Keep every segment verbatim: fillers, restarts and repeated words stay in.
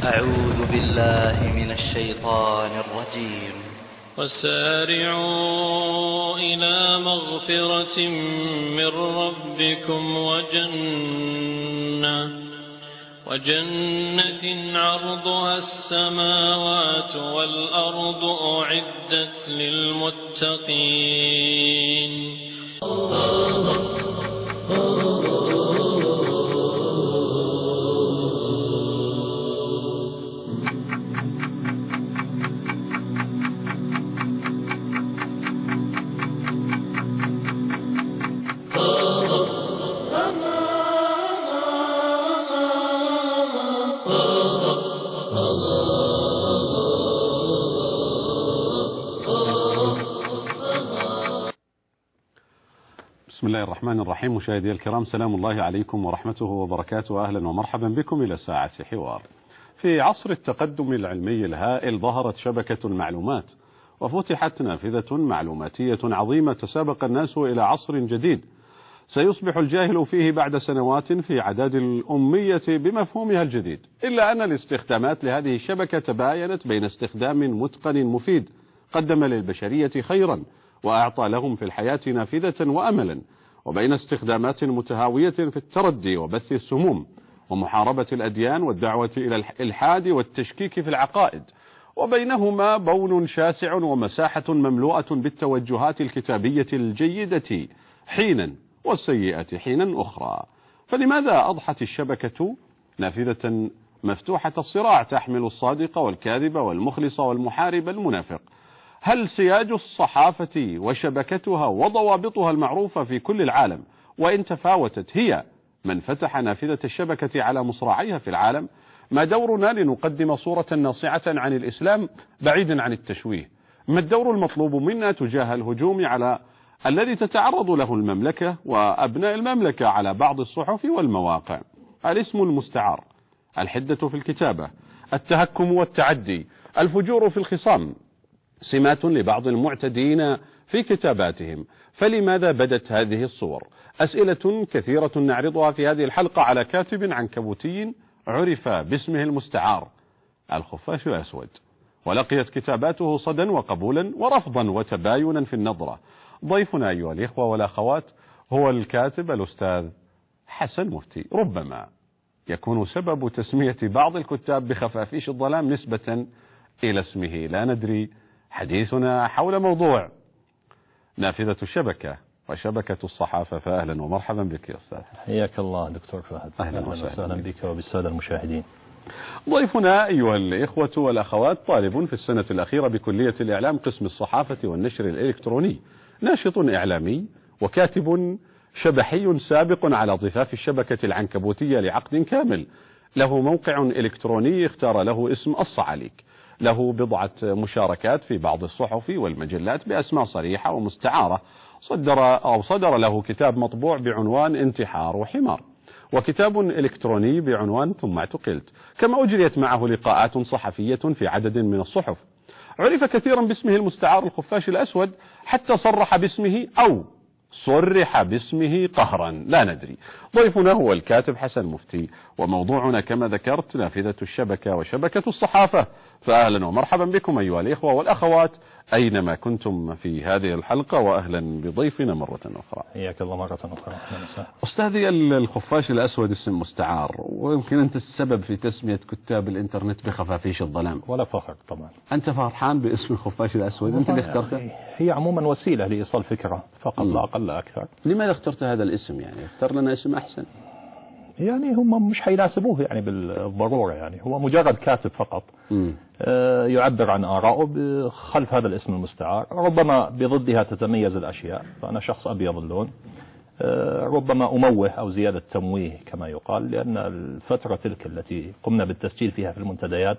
أعوذ بالله من الشيطان الرجيم. وسارعوا إلى مغفرة من ربكم وجنة وجنة عرضها السماوات والأرض أعدت للمتقين. بسم الله الرحمن الرحيم. مشاهدي الكرام، سلام الله عليكم ورحمته وبركاته. أهلا ومرحبا بكم إلى ساعة حوار. في عصر التقدم العلمي الهائل ظهرت شبكة المعلومات وفتحت نافذة معلوماتية عظيمة تسابق الناس إلى عصر جديد سيصبح الجاهل فيه بعد سنوات في عداد الأمية بمفهومها الجديد، إلا أن الاستخدامات لهذه الشبكة تباينت بين استخدام متقن مفيد قدم للبشرية خيرا وأعطى لهم في الحياة نافذة وأملا، وبين استخدامات متهاوية في التردي وبث السموم ومحاربة الأديان والدعوة إلى الإلحاد والتشكيك في العقائد، وبينهما بون شاسع ومساحة مملوءة بالتوجهات الكتابية الجيدة حينا والسيئة حينا أخرى. فلماذا أضحت الشبكة نافذة مفتوحة الصراع تحمل الصادق والكاذب والمخلص والمحارب المنافق؟ هل سياج الصحافة وشبكتها وضوابطها المعروفة في كل العالم وإن تفاوتت هي من فتح نافذة الشبكة على مصراعيها في العالم؟ ما دورنا لنقدم صورة ناصعة عن الإسلام بعيدا عن التشويه؟ ما الدور المطلوب منا تجاه الهجوم على الذي تتعرض له المملكة وأبناء المملكة على بعض الصحف والمواقع؟ الاسم المستعار، الحدة في الكتابة، التهكم والتعدي، الفجور في الخصام، سمات لبعض المعتدين في كتاباتهم. فلماذا بدت هذه الصور؟ أسئلة كثيرة نعرضها في هذه الحلقة على كاتب عنكبوتي عرف باسمه المستعار الخفاش الأسود، ولقيت كتاباته صدى وقبولا ورفضا وتباينا في النظرة. ضيفنا أيها الإخوة والأخوات هو الكاتب الأستاذ حسن مفتي، ربما يكون سبب تسمية بعض الكتاب بخفافيش الظلام نسبة إلى اسمه، لا ندري. حديثنا حول موضوع نافذة الشبكة وشبكة الصحافة، فأهلا ومرحبا بك يا أستاذ. حياك الله دكتور فهد. أهلا, أهلا وسهلا بك وبالسادة المشاهدين. ضيفنا أيها الإخوة والأخوات طالب في السنة الأخيرة بكلية الإعلام قسم الصحافة والنشر الإلكتروني، ناشط إعلامي وكاتب شبحي سابق على ضفاف الشبكة العنكبوتية لعقد كامل. له موقع إلكتروني اختار له اسم الصعاليك، له بضعة مشاركات في بعض الصحف والمجلات بأسماء صريحة ومستعارة، صدر أو صدر له كتاب مطبوع بعنوان انتحار وحمار، وكتاب إلكتروني بعنوان ثم اعتقلت، كما أجريت معه لقاءات صحفية في عدد من الصحف. عرف كثيرا باسمه المستعار الخفاش الأسود، حتى صرح باسمه أو صرح باسمه قهرا، لا ندري. ضيفنا هو الكاتب حسن مفتي، وموضوعنا كما ذكرت نافذة الشبكة وشبكة الصحافة. فأهلا ومرحبا بكم أيها الإخوة والأخوات أينما كنتم في هذه الحلقة، وأهلا بضيفنا مرة أخرى. حياك الله مرة أخرى. أستاذي الخفاش الأسود اسم مستعار، ويمكن أنت السبب في تسمية كتاب الإنترنت بخفافيش الظلام. ولا فخر طبعا. أنت فرحان باسم الخفاش الأسود؟ أنت اللي اخترته؟ هي عموما وسيلة لإيصال فكرة فقط لا أقل لا أكثر. لماذا اخترت هذا الاسم؟ يعني اختار لنا اسم أحسن. يعني هم مش حيناسبوه يعني بالضرورة، يعني هو مجرد كاتب فقط آه يعبر عن آرائه خلف هذا الاسم المستعار. ربما بضدها تتميز الأشياء، فأنا شخص أبيض اللون، آه ربما أموه أو زيادة تمويه كما يقال، لأن الفترة تلك التي قمنا بالتسجيل فيها في المنتديات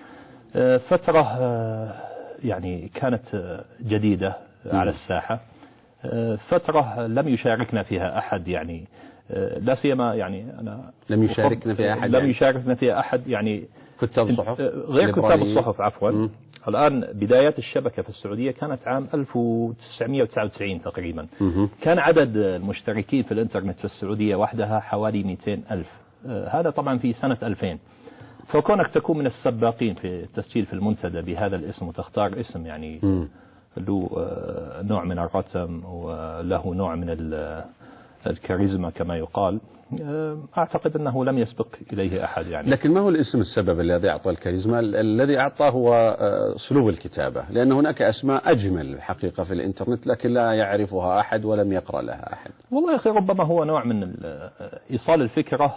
آه فترة آه يعني كانت جديدة على الساحة، آه فترة لم يشاركنا فيها أحد، يعني لا سيما يعني أنا لم يشاركنا فيها أحد لم يعني يشاركنا فيها أحد يعني كتاب الصحف غير كتاب الصحف عفوا. م. الآن بدايات الشبكة في السعودية كانت عام ألف وتسعمئة وتسعة وتسعين تقريبا. م. كان عدد المشتركين في الإنترنت في السعودية وحدها حوالي مئتين ألف، هذا طبعا في سنة ألفين. فكونك تكون من السباقين في التسجيل في المنتدى بهذا الاسم وتختار اسم يعني م. له نوع من الرتم وله نوع من الكاريزما كما يقال، أعتقد أنه لم يسبق إليه أحد يعني. لكن ما هو الاسم السبب الذي أعطى الكاريزما؟ الذي أعطاه هو أسلوب الكتابة، لأن هناك أسماء أجمل الحقيقة في الإنترنت لكن لا يعرفها أحد ولم يقرأ لها أحد. والله يا أخي ربما هو نوع من إيصال الفكرة،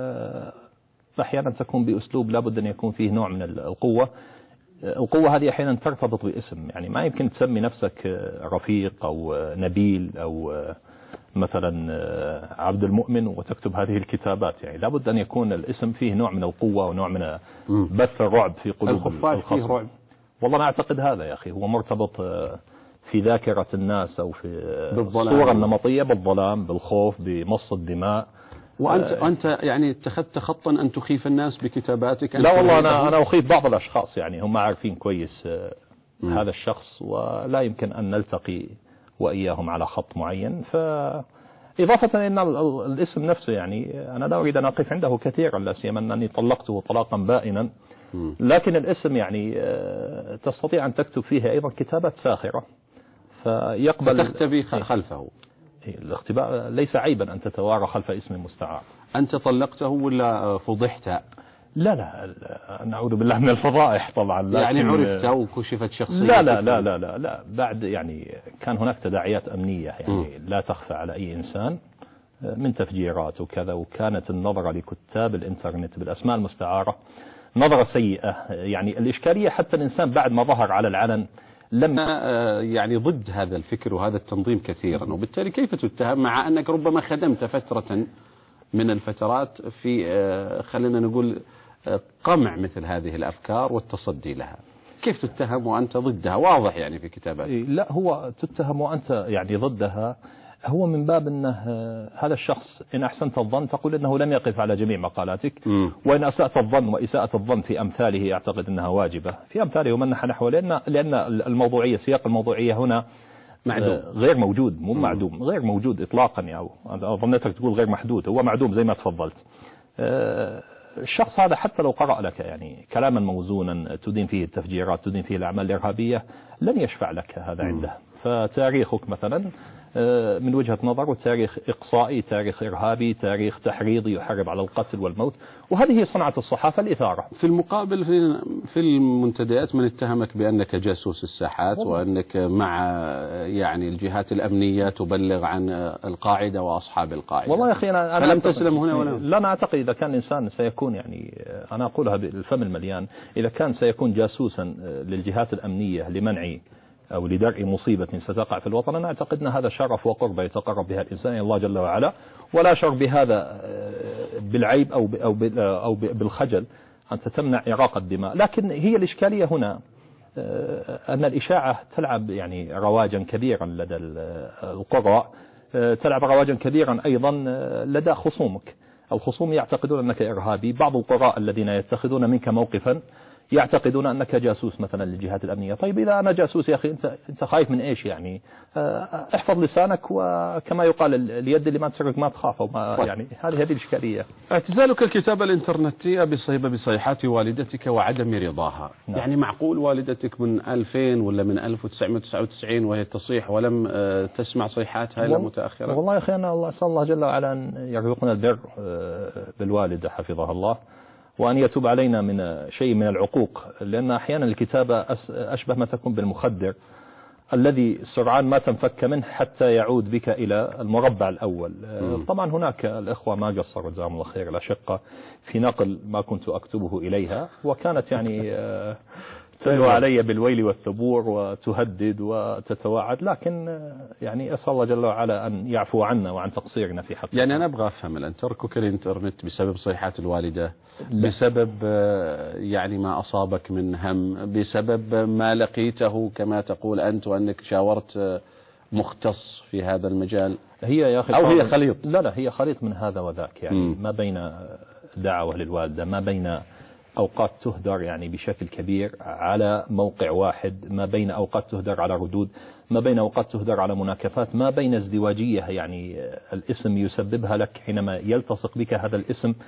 أحيانا تكون بأسلوب لابد أن يكون فيه نوع من القوة. القوة هذه أحيانا ترتبط باسم، يعني ما يمكن تسمي نفسك رفيق أو نبيل أو مثلا عبد المؤمن وتكتب هذه الكتابات، يعني لابد أن يكون الاسم فيه نوع من القوة ونوع من بث الرعب في قلوب الخصم. رعب. والله ما أعتقد هذا يا أخي، هو مرتبط في ذاكرة الناس أو في الصورة النمطية بالظلام، بالخوف، بمص الدماء. وأنت أنت يعني اتخذت خطا أن تخيف الناس بكتاباتك؟ لا والله أنا أنا أخيف بعض الأشخاص، يعني هم عارفين كويس م. هذا الشخص ولا يمكن أن نلتقي وإياهم على خط معين. فإضافة إن الاسم نفسه يعني أنا لا أريد أن أقف عنده كثيرا، لا سيما أنني طلقته طلاقا بائنا، لكن الاسم يعني تستطيع أن تكتب فيه أيضا كتابات ساخرة فيقبل تختبي خلفه. الاختباء ليس عيبا أن تتوارى خلف اسم مستعار. أنت طلقته ولا فضحت؟ لا لا نعوذ بالله من الفضائح طبعا. يعني عرفت وكشفت شخصيتك؟ لا لا لا لا لا لا بعد يعني كان هناك تداعيات أمنية يعني م. لا تخفى على أي إنسان من تفجيرات وكذا، وكانت النظرة لكتاب الإنترنت بالأسماء المستعارة نظرة سيئة. يعني الإشكالية حتى الإنسان بعد ما ظهر على العلن لم يعني ضد هذا الفكر وهذا التنظيم كثيرا، وبالتالي كيف تتهم مع أنك ربما خدمت فترة من الفترات في خلينا نقول قمع مثل هذه الأفكار والتصدي لها؟ كيف تتهم وأنت ضدها؟ واضح يعني في كتاباتك. لا هو تتهم وأنت يعني ضدها، هو من باب أنه هذا الشخص إن أحسنت الظن تقول أنه لم يقف على جميع مقالاتك، م. وإن أسأت الظن وإساءة الظن في أمثاله أعتقد أنها واجبة في أمثاله ومنح نحوه، لأن لأن الموضوعية سياق الموضوعية هنا معدوم. غير موجود، مو معدوم، غير موجود إطلاقا. يعني ظنيتك تقول غير محدود، هو معدوم زي ما تفضلت. الشخص هذا حتى لو قرأ لك يعني كلاما موزونا تدين فيه التفجيرات تدين فيه الأعمال الإرهابية لن يشفع لك هذا عنده. فتاريخك مثلا من وجهة نظر تاريخ إقصائي، تاريخ إرهابي، تاريخ تحريضي يحرض على القتل والموت، وهذه صنعة الصحافة الإثارة. في المقابل في في المنتديات من اتهمك بأنك جاسوس الساحات وأنك مع يعني الجهات الأمنية تبلغ عن القاعدة وأصحاب القاعدة. والله يا أخي أنا فلم تسلم هنا ولا؟ لا أنا أعتقد إذا كان الإنسان سيكون يعني أنا أقولها بالفم المليان، إذا كان سيكون جاسوسا للجهات الأمنية لمنع أو لدرء مصيبة ستقع في الوطن، أنا أعتقد أن هذا شرف وقربة يتقرب بها الإنسان إلى الله جل وعلا، ولا شر بهذا بالعيب أو أو أو بالخجل أن تمنع إراقة الدماء. لكن هي الإشكالية هنا أن الإشاعة تلعب يعني رواجا كبيرا لدى القراء، تلعب رواجا كبيرا أيضا لدى خصومك. الخصوم يعتقدون أنك إرهابي، بعض القراء الذين يتخذون منك موقفا يعتقدون أنك جاسوس مثلا للجهات الأمنية. طيب إذا أنا جاسوس يا أخي أنت أنت خايف من إيش يعني؟ احفظ لسانك، وكما يقال اليد اللي ما تسرق ما تخاف، وما يعني هذه هذه الإشكالية. اعتزالك الكتابة الإنترنتية بسبب صيحات والدتك وعدم رضاها. نعم. يعني معقول والدتك من ألفين ولا من ألف وتسعمائة وتسعة وتسعين وهي تصيح ولم تسمع صيحاتها إلا متأخرا؟ والله يا أخي أنا الله أسأل الله جل وعلا أن يرزقنا البر بالوالدة حفظها الله، وأن يتوب علينا من شيء من العقوق، لأن أحيانا الكتابة أشبه ما تكون بالمخدر الذي سرعان ما تنفك منه حتى يعود بك إلى المربع الأول. م. طبعا هناك الإخوة ما قصروا جزاهم الله خير الأشقة في نقل ما كنت أكتبه إليها، وكانت يعني تلو علي بالويل والثبور وتهدد وتتواعد، لكن يعني أسأل الله جل وعلا أن يعفو عنا وعن تقصيرنا في حقنا. يعني أنا أبغى أفهم الآن، تركك الإنترنت بسبب صيحات الوالدة، بسبب يعني ما أصابك من هم، بسبب ما لقيته كما تقول أنت وأنك شاورت مختص في هذا المجال؟ هي يا أخي أو هي خليط؟ لا لا هي خليط من هذا وذاك، يعني م. ما بين دعوة للوالدة، ما بين أوقات تهدر يعني بشكل كبير على موقع واحد، ما بين أوقات تهدر على ردود، ما بين أوقات تهدر على مناكفات، ما بين ازدواجية يعني الاسم يسببها لك حينما يلتصق بك هذا الاسم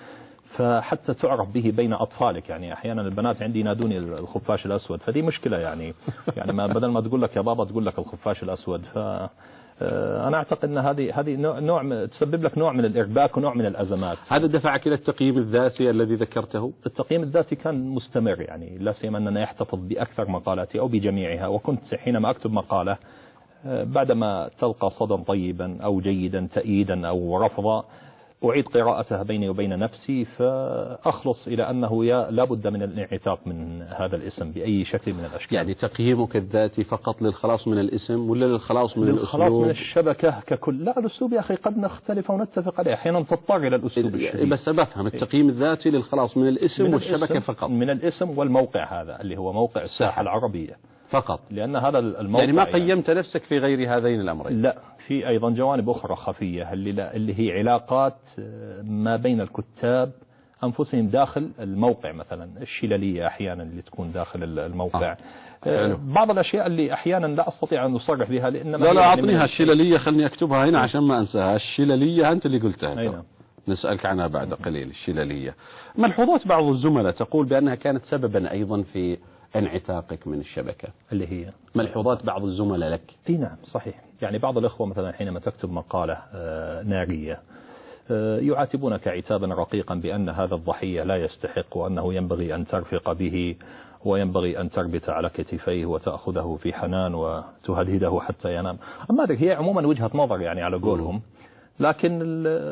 فحتى تعرف به بين أطفالك. يعني أحيانا البنات عندي ينادوني الخفاش الأسود، فدي مشكلة يعني. يعني ما بدل ما تقول لك يا بابا تقول لك الخفاش الأسود. ف أنا أعتقد أن هذه هذه نوع تسبب لك نوع من الإرباك ونوع من الأزمات. هذا دفعك إلى التقييم الذاتي الذي ذكرته؟ التقييم الذاتي كان مستمر، يعني لا سيما أننا يحتفظ بأكثر مقالاتي أو بجميعها. وكنت حينما أكتب مقالة بعدما تلقى صدى طيبا أو جيدا تأييدا أو رفضا أعيد قراءتها بيني وبين نفسي، فأخلص إلى أنه لا بد من الانعتاق من هذا الاسم بأي شكل من الأشكال. يعني تقييمك الذاتي فقط للخلاص من الاسم ولا للخلاص من للخلاص الأسلوب؟ من الشبكة ككل. لا، الأسلوب يا أخي قد نختلف ونتفق عليه، أحيانا تضطر إلى الأسلوب الشديد. بس بفهم التقييم الذاتي للخلاص من الاسم من والشبكة الاسم فقط. من الاسم والموقع هذا اللي هو موقع الساحة العربية فقط، لأن هذا الموقع يعني ما قيمت يعني نفسك في غير هذين الأمرين؟ لا، في أيضا جوانب أخرى خفية اللي, لا اللي هي علاقات ما بين الكتاب أنفسهم داخل الموقع، مثلا الشلالية أحيانا اللي تكون داخل الموقع. آه. بعض الأشياء اللي أحيانا لا أستطيع أن أصرح بها لأن لا لا أعطنيها الشلالية، خلني أكتبها هنا عشان ما أنساها. الشلالية أنت اللي قلتها. أينا. نسألك عنها بعد قليل. الشلالية، ملحوظات بعض الزملاء تقول بأنها كانت سببا أيضا في انعتاقك من الشبكة. اللي هي ملحوظات بعض الزملاء لك. اي نعم صحيح. يعني بعض الأخوة مثلا حينما تكتب مقالة نارية يعاتبونك عتابا رقيقا بأن هذا الضحية لا يستحق وأنه ينبغي أن ترفق به وينبغي أن تربط على كتفيه وتأخذه في حنان وتهدهده حتى ينام. أما هي عموما وجهة نظر يعني على قولهم، لكن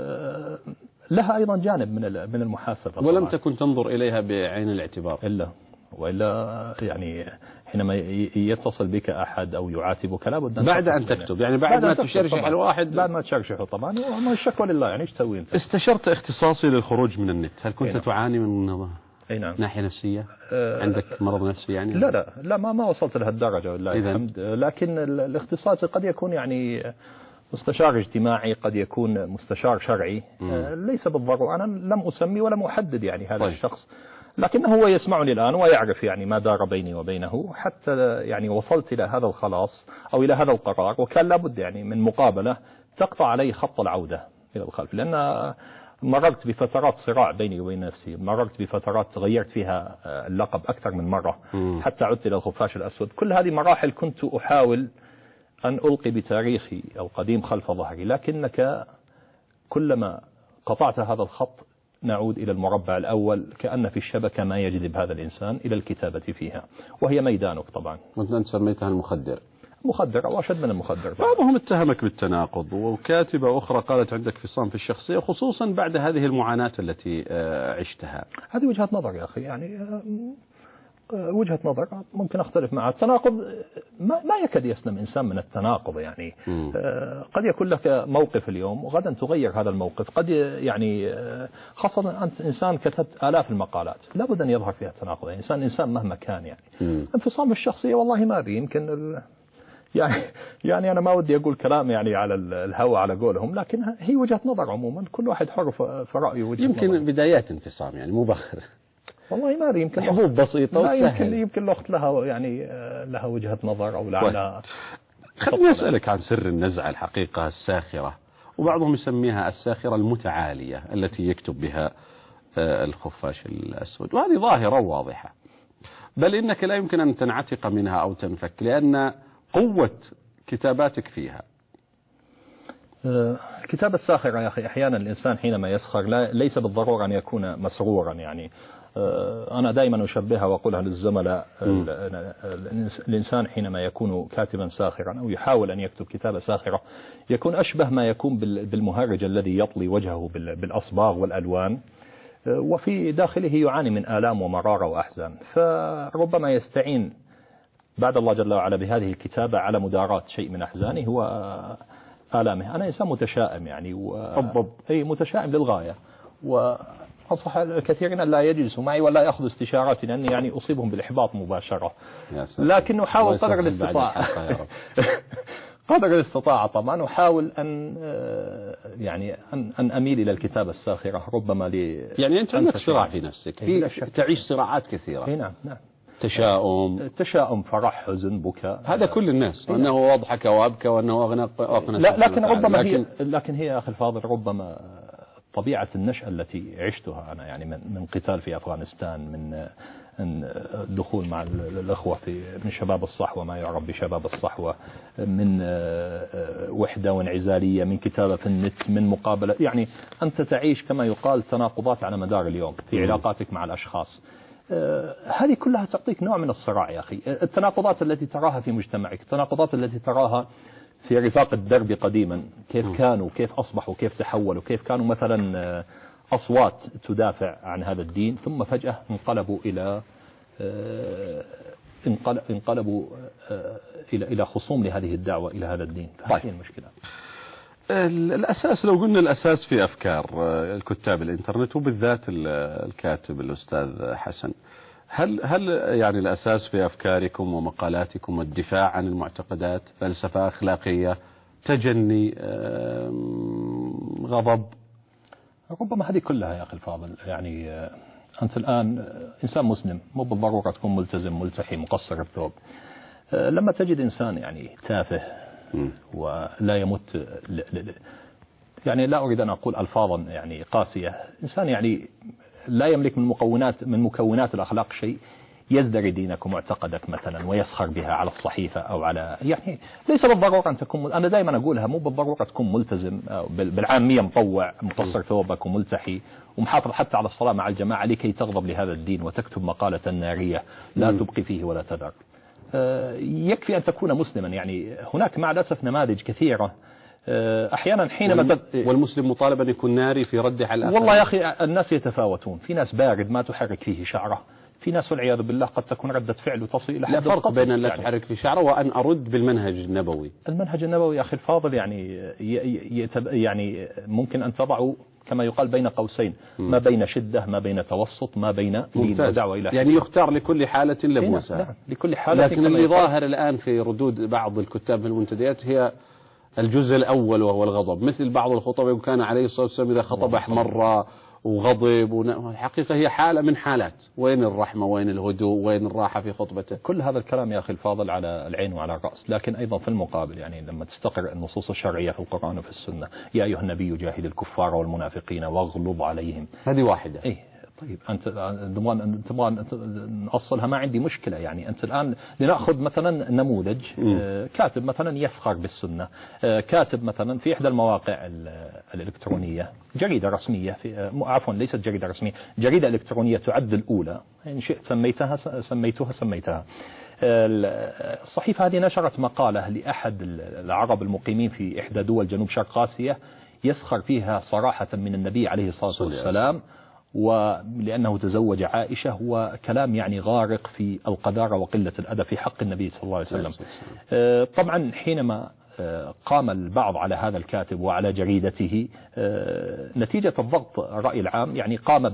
لها أيضا جانب من من المحاسبة. ولم تكن تنظر إليها بعين الاعتبار إلا وإلا يعني حينما يتصل بك أحد أو يعاتبك لابد أن بعد أن تكتب، يعني بعد, بعد ما تشرشح الواحد، بعد ما تشرشحه طبعا. وما الشكوى لله، يعني ايش تسوي انت؟ استشرت اختصاصي للخروج من النت، هل كنت تعاني من أي نعم. ناحية نفسية؟ أه عندك مرض نفسي يعني؟ لا لا لا ما ما وصلت لهالدرجة والله الحمد. لكن الاختصاص قد يكون يعني مستشار اجتماعي، قد يكون مستشار شرعي. أه ليس بالضرورة، أنا لم أسمي ولم أحدد يعني هذا طيب. الشخص، لكنه هو يسمعني الآن ويعرف يعني ما دار بيني وبينه، حتى يعني وصلت إلى هذا الخلاص أو إلى هذا القرار. وكان لابد يعني من مقابلة تقطع علي خط العودة إلى الخلف، لأن مررت بفترات صراع بيني وبين نفسي، مررت بفترات غيرت فيها اللقب أكثر من مرة م. حتى عدت إلى الخفاش الأسود. كل هذه مراحل كنت أحاول أن ألقي بتاريخي القديم خلف ظهري، لكنك كلما قطعت هذا الخط نعود إلى المربع الأول، كأن في الشبكة ما يجذب هذا الإنسان إلى الكتابة فيها، وهي ميدانك طبعا. وأنت سميتها المخدر. مخدر أو أشد من المخدر. بعضهم اتهمك بالتناقض، وكاتبة أخرى قالت عندك فصام في الشخصية، خصوصا بعد هذه المعاناة التي عشتها. هذه وجهة نظر يا أخي، يعني وجهة نظر ممكن أختلف معها. التناقض ما, ما يكاد يسلم إنسان من التناقض يعني. م. قد يكون لك موقف اليوم وغدا تغير هذا الموقف. قد يعني خاصة أنت إنسان كتبت آلاف المقالات لابد أن يظهر فيها التناقض، يعني إنسان إنسان مهما كان يعني. م. انفصام الشخصية والله ما بي يمكن ال... يعني يعني أنا ما ودي أقول كلام يعني على الهوى على قولهم، لكن هي وجهة نظر عموما، كل واحد حر في رأيه وجهة يمكن نظر. بدايات انفصام يعني مبخر والله ما أدري، يمكن حبوب بسيطة لا وسهل. يمكن يمكن الأخت لها يعني لها وجهة نظر أو لعلها. خليني أسألك عن سر النزعة الحقيقة الساخرة، وبعضهم يسميها الساخرة المتعالية التي يكتب بها الخفاش الأسود، وهذه ظاهرة واضحة، بل إنك لا يمكن أن تنعتق منها أو تنفك، لأن قوة كتاباتك فيها. الكتابة الساخرة يا أخي أحيانا الإنسان حينما يسخر لا ليس بالضرورة أن يكون مسرورا يعني. أنا دائما أشبهها وأقولها للزملاء، الإنسان حينما يكون كاتبا ساخرا أو يحاول أن يكتب كتابة ساخرة يكون أشبه ما يكون بالمهرج الذي يطلي وجهه بالأصباغ والألوان، وفي داخله يعاني من آلام ومرارة وأحزان، فربما يستعين بعد الله جل وعلا بهذه الكتابة على مداراة شيء من أحزانه وآلامه. أنا إنسان متشائم يعني و... أي متشائم للغاية، وأنصح الكثيرين أن لا يجلسوا معي ولا يأخذوا استشاراتي، لأني يعني أصيبهم بالإحباط مباشرة، لكن أحاول قدر الاستطاعة قدر الاستطاعة طبعا، وحاول أن يعني أن, أن أميل إلى الكتابة الساخرة ربما لي. يعني أنت عندك صراع في نفسك، في تعيش صراعات كثيرة. نعم نعم. تشاؤم تشاؤم فرح حزن بكاء، هذا كل الناس، وأنه أضحك وأبكى وأنه أغنى. لا لكن ربما لكن هي لكن هي يا أخي الفاضل ربما طبيعة النشأة التي عشتها أنا، يعني من من قتال في أفغانستان، من الدخول مع الأخوة في من شباب الصحوة ما يعرف بشباب الصحوة، من وحدة وانعزالية، من كتابة في النت، من مقابلة، يعني أنت تعيش كما يقال تناقضات على مدار اليوم في علاقاتك مع الأشخاص. هذه كلها تعطيك نوع من الصراع يا أخي. التناقضات التي تراها في مجتمعك، التناقضات التي تراها في رفاق الدرب قديما، كيف كانوا، كيف أصبحوا، كيف تحولوا، كيف كانوا مثلا أصوات تدافع عن هذا الدين ثم فجأة انقلبوا إلى انقلبوا إلى إلى خصوم لهذه الدعوة إلى هذا الدين. فهذه المشكلة. الأساس لو قلنا الأساس في أفكار الكتاب الإنترنت وبالذات الكاتب الأستاذ حسن، هل هل يعني الأساس في أفكاركم ومقالاتكم الدفاع عن المعتقدات، فلسفة أخلاقية، تجني، غضب؟ ربما هذه كلها يا أخي الفاضل. يعني أنت الآن إنسان مسلم، مو بالضرورة تكون ملتزم ملتحي مقصر الثوب. لما تجد إنسان يعني تافه ولا يمت، يعني لا أريد أن أقول ألفاظا يعني قاسية، إنسان يعني لا يملك من مكونات من مكونات الأخلاق شيء، يزدري دينك ومعتقدك مثلا ويسخر بها على الصحيفة أو على، يعني ليس بالضرورة أن تكون، أنا دائما أقولها مو بالضرورة تكون ملتزم بالعامية مطوع مقصر ثوبك وملتحي ومحافظ حتى على الصلاة مع الجماعة لكي تغضب لهذا الدين وتكتب مقالة نارية لا تبقي فيه ولا تذر. يكفي أن تكون مسلما. يعني هناك مع الأسف نماذج كثيرة أحيانا حينما والمسلم مطالب أن يكون ناري في رده على الآخرين. والله يا أخي الناس يتفاوتون، في ناس بارد ما تحرك فيه شعره، في ناس والعياذ بالله قد تكون ردة فعل تصل إلى حد لا فرق بين أن لا يعني تحرك في شعره وأن أرد بالمنهج النبوي. المنهج النبوي يا أخي الفاضل يعني يعني ممكن أن تضعوا كما يقال بين قوسين، ما بين شدة، ما بين توسط، ما بين لين ودعوة إلى يعني يختار لكل حالة لبوسها. نعم لكل حالة. لكن اللي ظاهر الآن في ردود بعض الكتاب في المنتديات هي الجزء الأول وهو الغضب، مثل بعض الخطباء كان عليه الصلاة والسلام إذا خطب أحمر وغضب ون... الحقيقة هي حالة من حالات، وين الرحمة وين الهدوء وين الراحة في خطبته؟ كل هذا الكلام يا أخي الفاضل على العين وعلى الرأس، لكن أيضا في المقابل يعني لما تستقر النصوص الشرعية في القرآن وفي السنة، يا أيها النبي جاهد الكفار والمنافقين واغلظ عليهم، هذه واحدة. إيه طيب أنت تبغى تبغى نأصلها ما عندي مشكلة. يعني أنت الآن لنأخذ مثلا نموذج م. كاتب مثلا يسخر بالسنة، كاتب مثلا في إحدى المواقع الإلكترونية جريدة رسمية، في عفوا ليست جريدة رسمية، جريدة إلكترونية تعد الأولى إن شئت سميتها سميتها سميتها الصحيفة هذه نشرت مقالة لأحد العرب المقيمين في إحدى دول جنوب شرق آسيا يسخر فيها صراحة من النبي عليه الصلاة والسلام، ولأنه تزوج عائشة، وكلام يعني غارق في القذارة وقلة الأدب في حق النبي صلى الله عليه وسلم. طبعا حينما قام البعض على هذا الكاتب وعلى جريدته نتيجة الضغط الرأي العام، يعني قام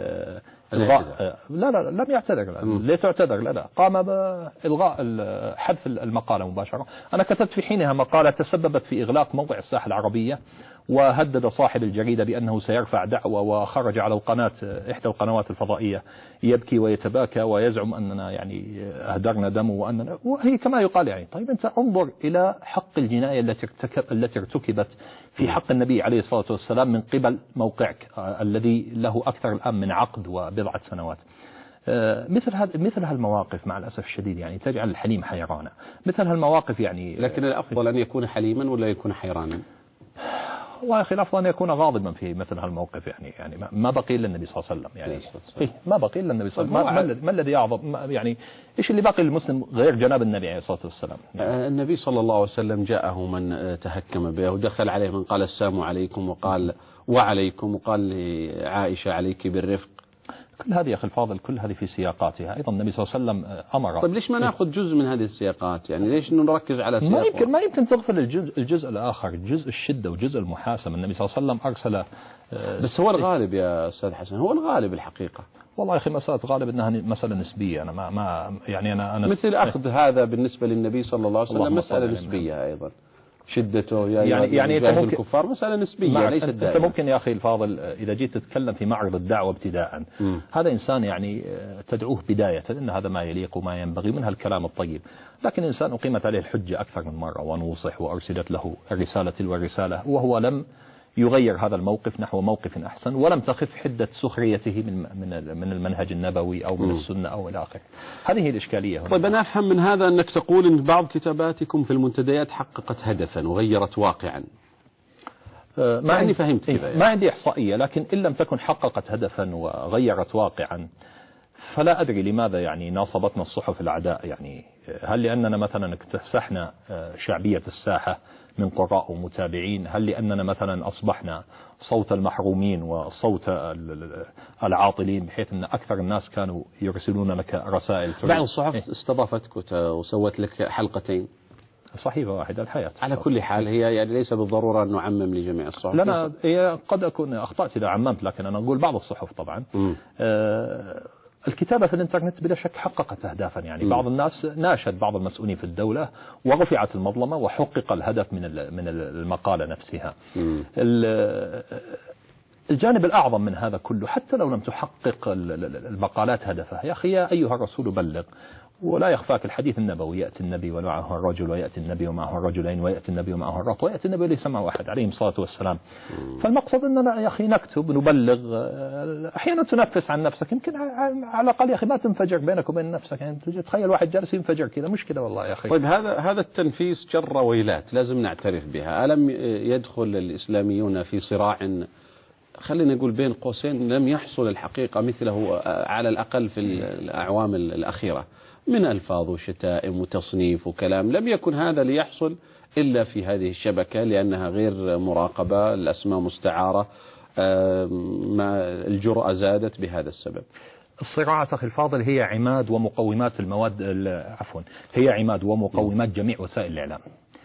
بإلغاء، لا لا لم يعتذر، ليس يعتذر، لا لا قام بإلغاء حذف المقالة مباشرة. أنا كتبت في حينها مقالة تسببت في إغلاق موقع الساحة العربية، وهدد صاحب الجريدة بأنه سيرفع دعوة، وخرج على القناة إحدى القنوات الفضائية يبكي ويتباكى ويزعم أننا يعني أهدرنا دمه، وأننا، وهي كما يقال يعني طيب أنت انظر إلى حق الجناية التي التي ارتكبت في حق النبي عليه الصلاة والسلام من قبل موقعك الذي له أكثر الآن من عقد وبضعة سنوات. مثل هذا مثل هالمواقف مع الأسف الشديد يعني تجعل الحليم حيرانا. مثل هالمواقف يعني، لكن الأفضل أن يكون حليما ولا يكون حيرانا؟ والله أخي الأفضل أن يكون غاضبا في مثل هالموقف. يعني يعني ما بقي إلا النبي صلى الله عليه وسلم، يعني إيه ما بقي إلا النبي صلى الله عليه وسلم. ما الذي يعظم يعني إيش اللي باقي للمسلم غير جناب النبي عليه الصلاة والسلام؟ يعني النبي صلى الله عليه وسلم جاءه من تهكم به ودخل عليه من قال السلام عليكم وقال وعليكم، وقال لعائشة عليك بالرفق. كل هذه يا أخي الفاضل كل هذه في سياقاتها. أيضا النبي صلى الله عليه وسلم أمر. طيب ليش ما نأخذ جزء من هذه السياقات؟ يعني ليش نركز على سياق؟ ما يمكن ما يمكن تغفل الجزء الجزء الآخر، جزء الشدة وجزء المحاسمة. النبي صلى الله عليه وسلم أرسل. بس هو الغالب يا أستاذ حسن، هو الغالب الحقيقة. والله يا أخي مسألة غالب أنها مسألة نسبية. أنا ما ما يعني أنا أنا مثل أخذ هذا بالنسبة للنبي صلى الله عليه وسلم مسألة نسبية أيضا. شدته يعني يعني يعني ممكن الكفار مسألة نسبية ليست دائما. أنت ممكن يا أخي الفاضل إذا جيت تتكلم في معرض الدعوة ابتداء، م. هذا إنسان يعني تدعوه بداية إن هذا ما يليق وما ينبغي منها الكلام الطيب، لكن إنسان أقيمت عليه الحجة أكثر من مرة ونوصح وأرسلت له الرسالة والرسالة وهو لم يغير هذا الموقف نحو موقف أحسن، ولم تخف حدة سخريته من من من المنهج النبوي أو من السنة أو إلى آخره. هذه هي الإشكالية هنا. طيب أنا أفهم من هذا أنك تقول أن بعض كتاباتكم في المنتديات حققت هدفا وغيرت واقعا. ما عندي فهمت كذا يعني. ما عندي إحصائية، لكن إن لم تكن حققت هدفا وغيرت واقعا فلا أدري لماذا يعني ناصبتنا الصحف الأعداء. يعني هل لأننا مثلا اكتسحنا شعبية الساحة من قراء ومتابعين؟ هل لأننا مثلا أصبحنا صوت المحرومين وصوت العاطلين، بحيث أن أكثر الناس كانوا يرسلون لك رسائل؟ بعض الصحف استضافتك وسوت لك حلقتين. صحيفة واحدة الحياة. على كل حال هي يعني ليس بالضرورة أن نعمم لجميع الصحف. لنا هي قد أكون أخطأت إذا عممت، لكن أنا أقول بعض الصحف طبعا. آه الكتابة في الإنترنت بلا شك حققت أهدافا. يعني م. بعض الناس ناشد بعض المسؤولين في الدولة ورفعت المظلمة وحقق الهدف من من المقالة نفسها. الجانب الأعظم من هذا كله، حتى لو لم تحقق المقالات هدفها، يا أخي يا أيها الرسول بلغ. ولا يخفاك الحديث النبوي، يأتي النبي ومعه الرجل، ويأتي النبي ومعه الرجلين، ويأتي النبي ومعه الرهط، ويأتي النبي ليس معه أحد عليه الصلاة والسلام. فالمقصد أننا يا أخي نكتب نبلغ. أحيانا تنفس عن نفسك، يمكن على الأقل يا أخي ما تنفجر بينك وبين نفسك. يعني تخيل واحد جالس ينفجر كذا، مشكلة والله يا أخي. طيب هذا هذا التنفيس جر ويلات لازم نعترف بها. ألم يدخل الإسلاميون في صراع خلينا نقول بين قوسين لم يحصل الحقيقة مثله على الأقل في الأعوام الأخيرة، من ألفاظ وشتائم وتصنيف وكلام. لم يكن هذا ليحصل إلا في هذه الشبكة، لأنها غير مراقبة، الأسماء مستعارة، ما الجرأة زادت بهذا السبب. الصراعات أخي الفاضل هي عماد ومقومات المواد، عفوا هي عماد ومقومات جميع وسائل الإعلام.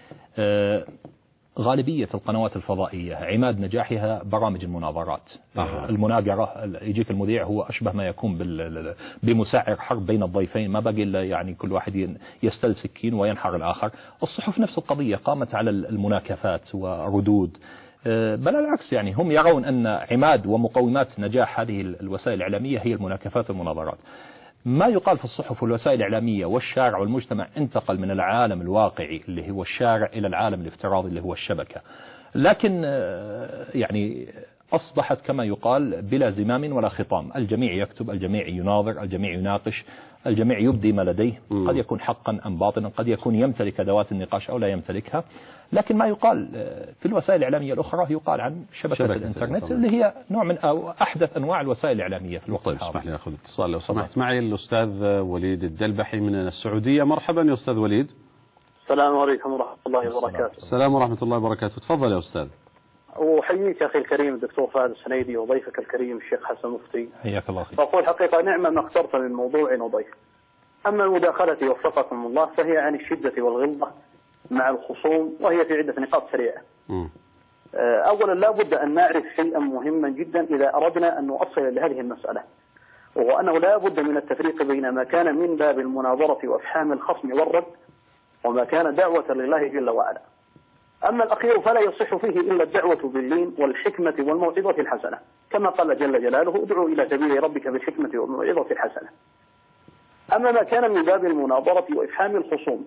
غالبية القنوات الفضائية عماد نجاحها برامج المناظرات. أه. المناقرة، يجيك المذيع هو أشبه ما يكون بمسعر حرب بين الضيفين، ما بقي إلا يعني كل واحد يستل سكين وينحر الآخر. الصحف نفس القضية، قامت على المناكفات وردود، بل العكس. يعني هم يرون أن عماد ومقومات نجاح هذه الوسائل الإعلامية هي المناكفات والمناظرات. ما يقال في الصحف والوسائل الإعلامية والشارع والمجتمع انتقل من العالم الواقعي اللي هو الشارع إلى العالم الافتراضي اللي هو الشبكة. لكن يعني أصبحت كما يقال بلا زمام ولا خطام. الجميع يكتب، الجميع يناظر، الجميع يناقش، الجميع يبدي ما لديه. قد يكون حقا أم باطلا، قد يكون يمتلك أدوات النقاش أو لا يمتلكها. لكن ما يقال في الوسائل الإعلامية الأخرى يقال عن شبكة, شبكة الإنترنت طبعا. اللي هي نوع من أو أحدث أنواع الوسائل الإعلامية في الوقت طيب الحاضر. اسمح لي أخذ اتصال لو سمحت. معي الأستاذ وليد الدلبحي من السعودية. مرحبا يا أستاذ وليد. السلام عليكم ورحمة الله وبركاته. السلام ورحمة الله وبركاته. تفضل يا أستاذ. أحييك أخي الكريم الدكتور فهد السنيدي وضيفك الكريم الشيخ حسن مفتي. حياك الله أخي. فأقول حقيقة نعمة ما اخترت من موضوع وضيف. أما المداخلة وفقكم الله فهي عن الشدة والغلظة مع الخصوم، وهي في عدة نقاط سريعة. م. أولا لا بد أن نعرف شيئا مهما جدا إذا أردنا أن نؤصل لهذه المسألة، وهو أنه لا بد من التفريق بين ما كان من باب المناظرة وأفحام الخصم والرد، وما كان دعوة لله جل وعلا. أما الأخير فلا يصح فيه إلا الدعوة باللين والحكمة والموعظة الحسنة، كما قال جل جلاله ادعوا إلى سبيل ربك بالحكمة والموعظة الحسنة. أما ما كان من باب المناظرة وإفحام الخصوم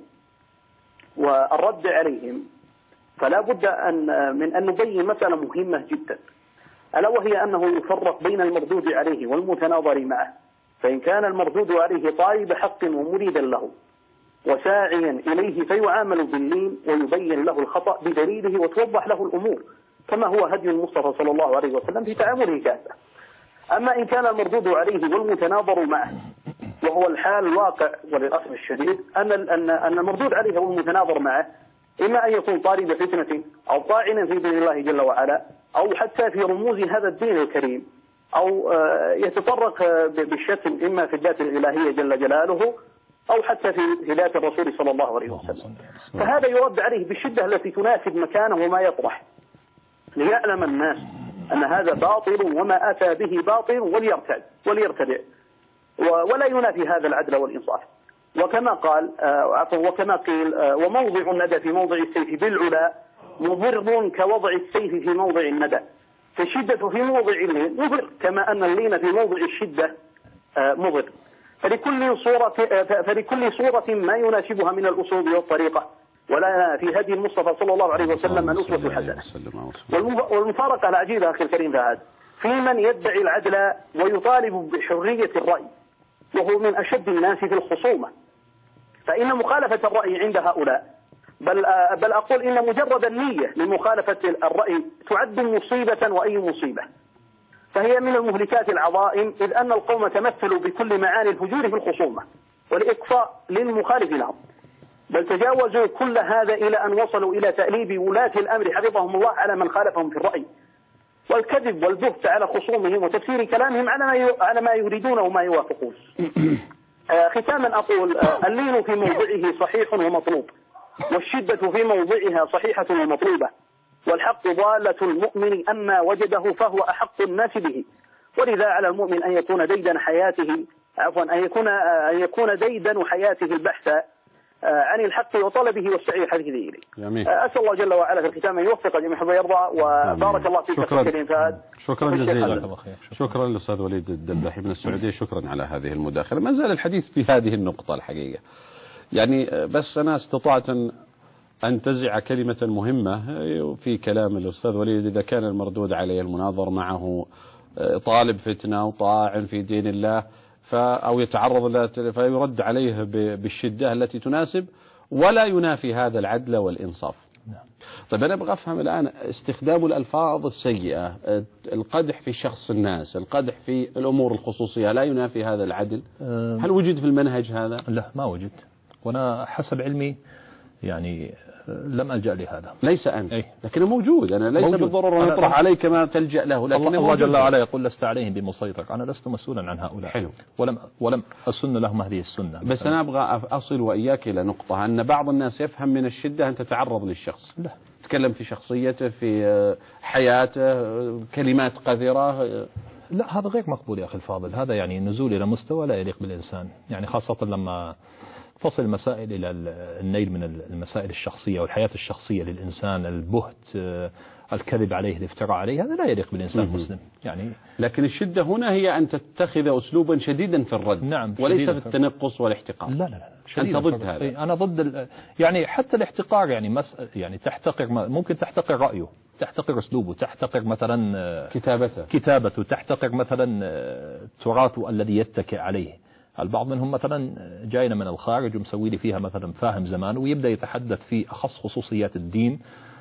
والرد عليهم فلا بد أن من أن نبين مسألة مهمة جدا، ألا وهي أنه يفرق بين المردود عليه والمتناظر معه. فإن كان المردود عليه طالب حق ومريدا له وساعيا إليه فيعامل باللين ويبين له الخطأ بدليله وتوضح له الأمور، كما هو هدي المصطفى صلى الله عليه وسلم في تعامله كافة. أما إن كان المردود عليه والمتناظر معه، وهو الحال الواقع وللأسف الشديد أن أن أن المردود عليه والمتناظر معه إما أن يكون طالب فتنة أو طاعنا في دين الله جل وعلا، أو حتى في رموز هذا الدين الكريم، أو يتطرق بالشتم إما في الذات الإلهية جل جلاله أو حتى في ذات الرسول صلى الله عليه وسلم. فهذا يرد عليه بالشدة التي تناسب مكانه وما يطرح، ليعلم الناس أن هذا باطل وما أتى به باطل وليرتد وليرتدع، ولا ينافي هذا العدل والإنصاف. وكما قال وكما قيل وموضع الندى في موضع السيف بالعلا مضر كوضع السيف في موضع الندى، فالشدة في موضع اللين مضر كما أن اللين في موضع الشدة مضر. فلكل صورة فلكل صورة ما يناسبها من الأسلوب والطريقة، ولنا في هدي المصطفى صلى الله عليه وسلم الأسوة الحسنة. والمفارقة العجيبة أخي الكريم فهد في من يدعي العدل ويطالب بحرية الرأي، وهو من أشد الناس في الخصومة. فإن مخالفة الرأي عند هؤلاء بل بل أقول إن مجرد النية لمخالفة الرأي تعد مصيبة، وأي مصيبة، فهي من المهلكات العظائم، إذ أن القوم تمثلوا بكل معاني الفجور في الخصومة والإقصاء للمخالف لهم، بل تجاوزوا كل هذا إلى أن وصلوا إلى تأليب ولاة الأمر حفظهم الله على من خالفهم في الرأي، والكذب والبهت على خصومهم وتفسير كلامهم على ما على ما يريدون وما يوافقون. ختاما أقول اللين في موضعه صحيح ومطلوب، والشدة في موضعها صحيحة ومطلوبة، والحق ضالة المؤمن أما وجده فهو أحق الناس به، ولذا على المؤمن أن يكون ديدا حياته عفوا أن يكون أن يكون ديدا حياته البحث عن الحق وطلبه والسعي الحديث إليه. أسأل الله جل وعلا في الختام أن يوفق جميع ما يرضى، وبارك الله فيك أخي الكريم فهد. شكرا جزيلا. شكرا للأستاذ وليد الدلبحي من السعودية، شكرا على هذه المداخلة. ما زال الحديث في هذه النقطة الحقيقة، يعني بس أنا استطعت أن أنتزع كلمة مهمة في كلام الأستاذ وليد. إذا كان المردود عليه المناظر معه طالب فتنة وطاعن في دين الله أو يتعرض له فيرد عليه بالشدة التي تناسب، ولا ينافي هذا العدل والإنصاف. طيب أنا أبغى أفهم الآن استخدام الألفاظ السيئة، القدح في شخص الناس، القدح في الأمور الخصوصية، لا ينافي هذا العدل؟ هل وجد في المنهج هذا؟ لا، ما وجد، وأنا حسب علمي يعني لم ألجأ لهذا. ليس أنت، أي. لكنه موجود. أنا ليس بالضرورة نطرح عليك ما تلجأ له، لكن الله, الله جل وعلا يقول لست عليهم بمسيطر. أنا لست مسؤولا عن هؤلاء. حلو. ولم ولم أسن لهم هذه السنة. بس مثلا. أنا أبغى أصل وإياك إلى نقطة أن بعض الناس يفهم من الشدة أن تتعرض للشخص. لا. تتكلم في شخصيته، في حياته، كلمات قذرة. لا، هذا غير مقبول يا أخي الفاضل. هذا يعني نزول إلى مستوى لا يليق بالإنسان، يعني خاصة لما فصل المسائل إلى النيل من المسائل الشخصية والحياة الشخصية للإنسان، البهت، الكذب عليه، الافتراء عليه، هذا لا يليق بالإنسان المسلم يعني. لكن الشدة هنا هي أن تتخذ أسلوبا شديدا في الرد. نعم، وليس في التنقص والاحتقار. لا لا لا، أنت ضد هذا؟ أنا ضد يعني حتى الاحتقار، يعني مس يعني تحتقر، ممكن تحتقر رأيه، تحتقر أسلوبه، تحتقر مثلا كتابته كتابته تحتقر مثلا تراثه الذي يتكئ عليه. البعض منهم مثلا جاينا من الخارج ومسوي لي فيها مثلا فاهم زمان، ويبدأ يتحدث في أخص خصوصيات الدين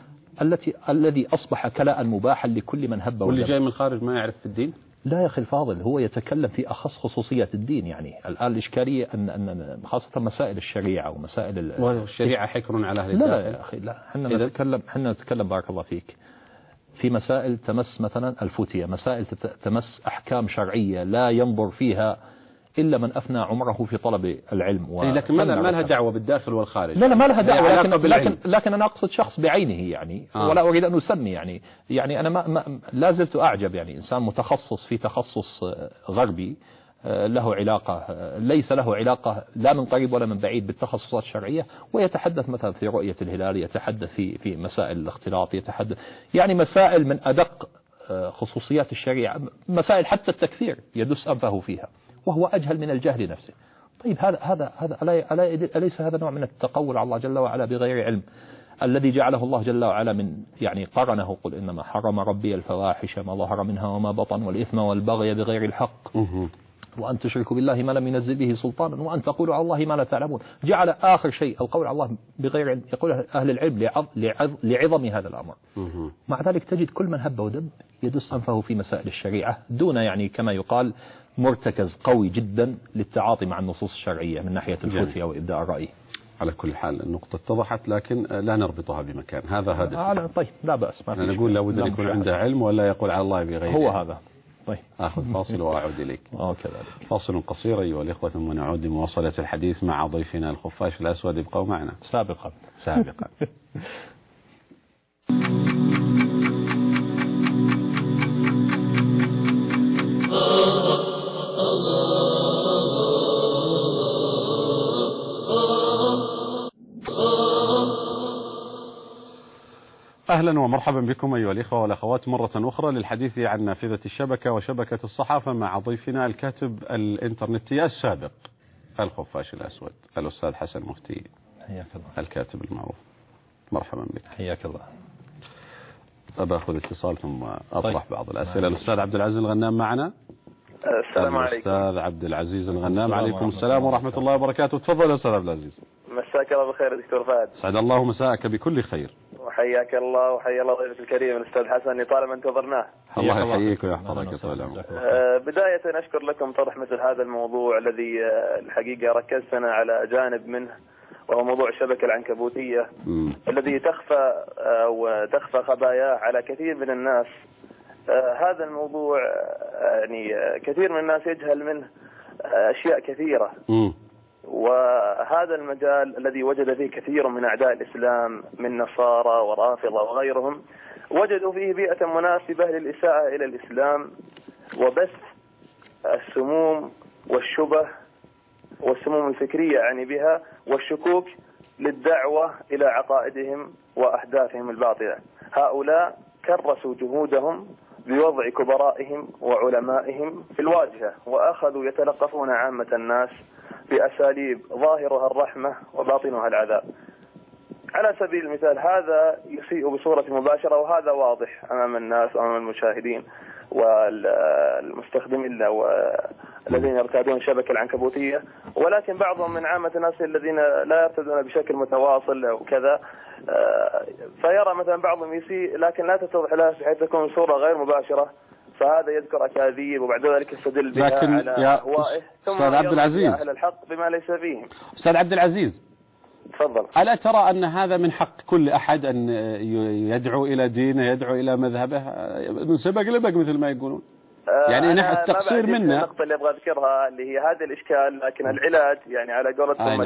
التي الذي أصبح كلاء مباحا لكل من هب ودب. واللي جاي من الخارج ما يعرف في الدين؟ لا يا أخي الفاضل، هو يتكلم في أخص خصوصيات الدين. يعني الآن الإشكالية أن أن خاصة مسائل الشريعة ومسائل والشريعة حكر على أهل لا لا يا أخي لا، احنا نتكلم احنا نتكلم بارك الله فيك في مسائل تمس مثلا الفتية، مسائل تمس أحكام شرعية لا ينظر فيها إلا من أفنى عمره في طلب العلم. لكن ما لها دعوة بالداخل والخارج. لا لا ما لها دعوة، لكن, لكن, لكن أنا أقصد شخص بعينه يعني. آه. ولا أريد أن أسمي يعني يعني أنا ما, ما لا زلت أعجب يعني إنسان متخصص في تخصص غربي له علاقة ليس له علاقة لا من قريب ولا من بعيد بالتخصصات الشرعية، ويتحدث مثلا في رؤية الهلال، يتحدث في في مسائل الاختلاط، يتحدث يعني مسائل من أدق خصوصيات الشريعة، مسائل حتى التكفير يدس أنفه فيها، وهو أجهل من الجهل نفسه. طيب هذا هذا هذا أليس هذا نوع من التقول على الله جل وعلا بغير علم، الذي جعله الله جل وعلا من يعني قرنه قل إنما حرم ربي الفواحش ما ظهر منها وما بطن والإثم والبغي بغير الحق وأن تشركوا بالله ما لم ينزل به سلطانا وأن تقولوا على الله ما لا تعلمون. جعل آخر شيء القول على الله بغير علم، يقول أهل العلم لعظم هذا الأمر. مع ذلك تجد كل من هب ودب يدس أنفه في مسائل الشريعة دون يعني كما يقال مرتكز قوي جدا للتعاطي مع النصوص الشرعية من ناحية الفتية وإبداء الرأي. على كل حال النقطة اتضحت، لكن لا نربطها بمكان، هذا هدف. آه طيب لا بأس، ما نقول لابد أن يكون عنده علم ولا يقول على الله بغير هو هذا. طيب آخذ فاصل وأعود إليك. آه كذلك. فاصل قصير أيها الإخوة ثم نعود لمواصلة الحديث مع ضيفنا الخفاش الأسود. ابقوا معنا. سابقا سابقا. أهلا ومرحبا بكم أيها الإخوة والأخوات مرة أخرى للحديث عن نافذة الشبكة وشبكة الصحافة مع ضيفنا الكاتب الإنترنتي السابق الخفاش الأسود الأستاذ حسن مفتي، حياك الله، الكاتب المعروف. مرحبا بك. حياك الله. أبا أخذ اتصال ثم أطرح طيب. بعض الأسئلة. الأستاذ عبد العزيز الغنام معنا. السلام عليكم. الأستاذ عبد العزيز الغنام. عليكم ورحمة السلام ورحمة الله وبركاته. تفضل يا أستاذ عبد العزيز. مساك الله بالخير دكتور فهد. سعد الله مساءك بكل خير. وحياك الله وحيا الله ضيفك الكريم الأستاذ حسن طالما انتظرناه. الله يحييك ويحفظك. بداية أشكر لكم طرح مثل هذا الموضوع الذي الحقيقة ركزتنا على جانب منه، وهو موضوع الشبكة العنكبوتية م. الذي تخفى وتخفى خباياه على كثير من الناس. هذا الموضوع يعني كثير من الناس يجهل منه أشياء كثيرة م. وهذا المجال الذي وجد فيه كثير من أعداء الإسلام من نصارى ورافضة وغيرهم، وجدوا فيه بيئة مناسبة للإساءة إلى الإسلام وبث السموم والشبه والسموم الفكرية يعني بها والشكوك للدعوة إلى عقائدهم وأحداثهم الباطلة. هؤلاء كرسوا جهودهم بوضع كبرائهم وعلمائهم في الواجهة، وأخذوا يتلقفون عامة الناس بأساليب ظاهرها الرحمة وباطنها العذاب. على سبيل المثال هذا يسيء بصورة مباشرة، وهذا واضح أمام الناس وأمام المشاهدين والمستخدمين والذين يرتادون الشبكة العنكبوتية، ولكن بعضهم من عامة الناس الذين لا يرتدون بشكل متواصل وكذا، فيرى مثلا بعضهم يسيء لكن لا تتضح له بحيث تكون صورة غير مباشرة، فهذا يذكر أكاذيب وبعد ذلك يستدل بها على أهوائه ثم عبد العزيز أهل الحق بما ليس فيهم. أستاذ عبد العزيز، تفضل. ألا ترى أن هذا من حق كل أحد أن يدعو إلى دينه، يدعو إلى مذهبه من سبق لبق مثل ما يقولون؟ يعني نحن التقصير منا. النقطة اللي أبغى أذكرها اللي هي هذا الإشكال، لكن العلاج يعني على قولتهم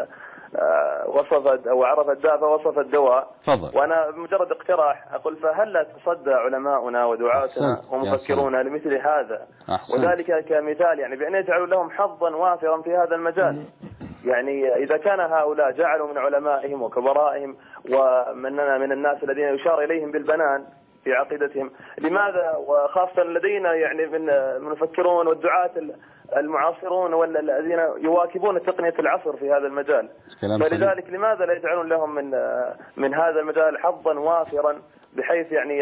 وصف أو عرف الداء فوصف الدواء. فضل. وأنا بمجرد اقتراح أقول فهل لا تصدى علماؤنا ودعاتنا ومفكرونا لمثل هذا؟ أحسنت. وذلك كمثال يعني بأن يجعلوا لهم حظا وافرا في هذا المجال. يعني إذا كان هؤلاء جعلوا من علمائهم وكبرائهم ومننا من الناس الذين يشار إليهم بالبنان في عقيدتهم، لماذا وخاصة لدينا يعني من المفكرون والدعاة المعاصرون والذين يواكبون تقنية العصر في هذا المجال، فلذلك لماذا لا يجعلون لهم من من هذا المجال حظا وافرا بحيث يعني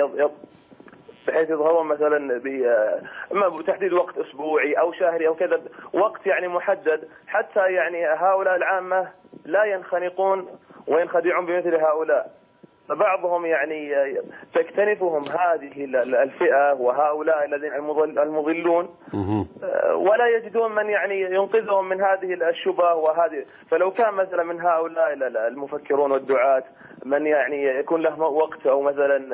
بحيث يظهرون مثلا بتحديد وقت أسبوعي أو شهري أو كذا، وقت يعني محدد حتى يعني هؤلاء العامة لا ينخنقون وينخدعون بمثل هؤلاء. فبعضهم يعني تكتنفهم هذه الفئة وهؤلاء الذين المضلون ولا يجدون من يعني ينقذهم من هذه الشبه وهذه. فلو كان مثلا من هؤلاء المفكرون والدعاة من يعني يكون له وقت أو مثلا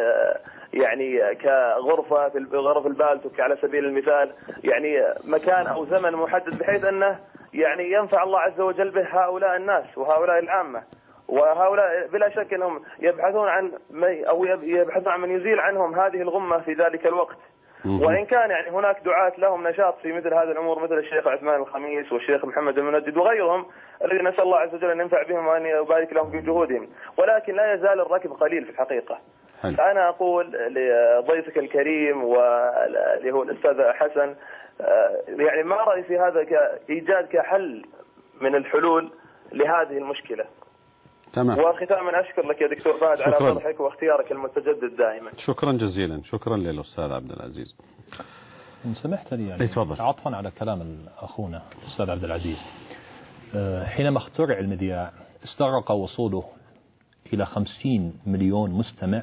يعني كغرفة في غرف البالتوك على سبيل المثال، يعني مكان أو زمن محدد بحيث أنه يعني ينفع الله عز وجل به هؤلاء الناس وهؤلاء العامة. وهؤلاء بلا شك أنهم يبحثون عن أو يبحثون عن من يزيل عنهم هذه الغمة في ذلك الوقت. وإن كان يعني هناك دعاة لهم نشاط في مثل هذه الأمور مثل الشيخ عثمان الخميس والشيخ محمد المنجد وغيرهم الذين نسأل الله عز وجل أن ينفع بهم وأن يبارك لهم في جهودهم، ولكن لا يزال الركب قليل في الحقيقة. حلو. أنا أقول لضيفك الكريم واللي هو الأستاذ حسن يعني ما رأي في هذا كإيجاد كحل من الحلول لهذه المشكلة. تمام. وختاما أشكر لك يا دكتور فهد على طرحك واختيارك المتجدد دائما. شكرا جزيلا. شكرا للأستاذ عبد العزيز. إن سمحت لي يعني عطفا على كلام أخونا الأستاذ عبد العزيز، حينما اخترع المذياع استغرق وصوله إلى خمسين مليون مستمع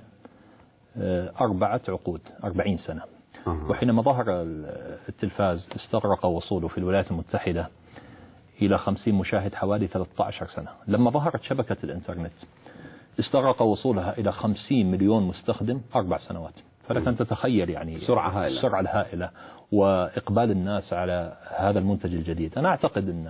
أربعة عقود أربعين سنة. أه. وحينما ظهر التلفاز استغرق وصوله في الولايات المتحدة إلى خمسين مشاهد حوالي ثلاثة عشر سنة. لما ظهرت شبكة الإنترنت استغرق وصولها إلى خمسين مليون مستخدم أربع سنوات. فلك أن تتخيل يعني السرعة هائلة. السرعة الهائلة وإقبال الناس على هذا المنتج الجديد. أنا أعتقد أن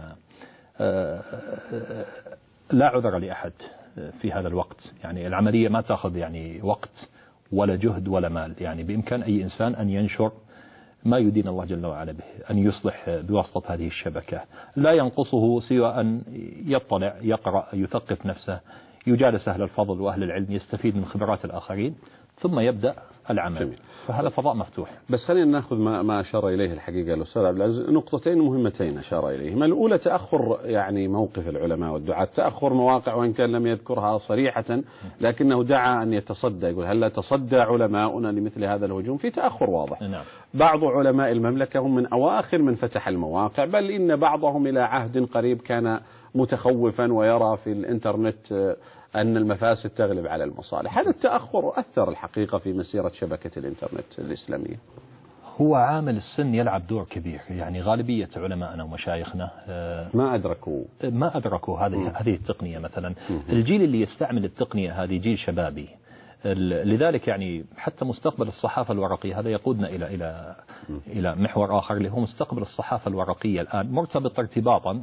لا عذر لأحد في هذا الوقت، يعني العملية ما تأخذ يعني وقت ولا جهد ولا مال، يعني بإمكان أي إنسان أن ينشر ما يدين الله جل وعلا به، أن يصلح بواسطة هذه الشبكة. لا ينقصه سوى أن يطلع يقرأ يثقف نفسه يجالس أهل الفضل وأهل العلم يستفيد من خبرات الآخرين ثم يبدأ العمل. جميل. فهذا فضاء مفتوح. بس خلينا ناخذ ما ما أشار إليه الحقيقة الأستاذ عبد العزيز، نقطتين مهمتين أشار إليهما. الأولى تأخر يعني موقف العلماء والدعاة، تأخر مواقع وإن كان لم يذكرها صريحة لكنه دعا أن يتصدى، يقول هل لا تصدى علماؤنا لمثل هذا الهجوم؟ في تأخر واضح. نعم. بعض علماء المملكة هم من أواخر من فتح المواقع، بل إن بعضهم إلى عهد قريب كان متخوفا ويرى في الإنترنت أن المفاسد تغلب على المصالح. هذا التأخر أثر الحقيقة في مسيرة شبكة الإنترنت الإسلامية. هو عامل السن يلعب دور كبير، يعني غالبية علمائنا ومشايخنا ما أدركوا ما أدركوا هذه هذه التقنية مثلا. الجيل اللي يستعمل التقنية هذه جيل شبابي، لذلك يعني حتى مستقبل الصحافة الورقية هذا يقودنا إلى إلى إلى محور آخر اللي هو مستقبل الصحافة الورقية الآن مرتبط ارتباطا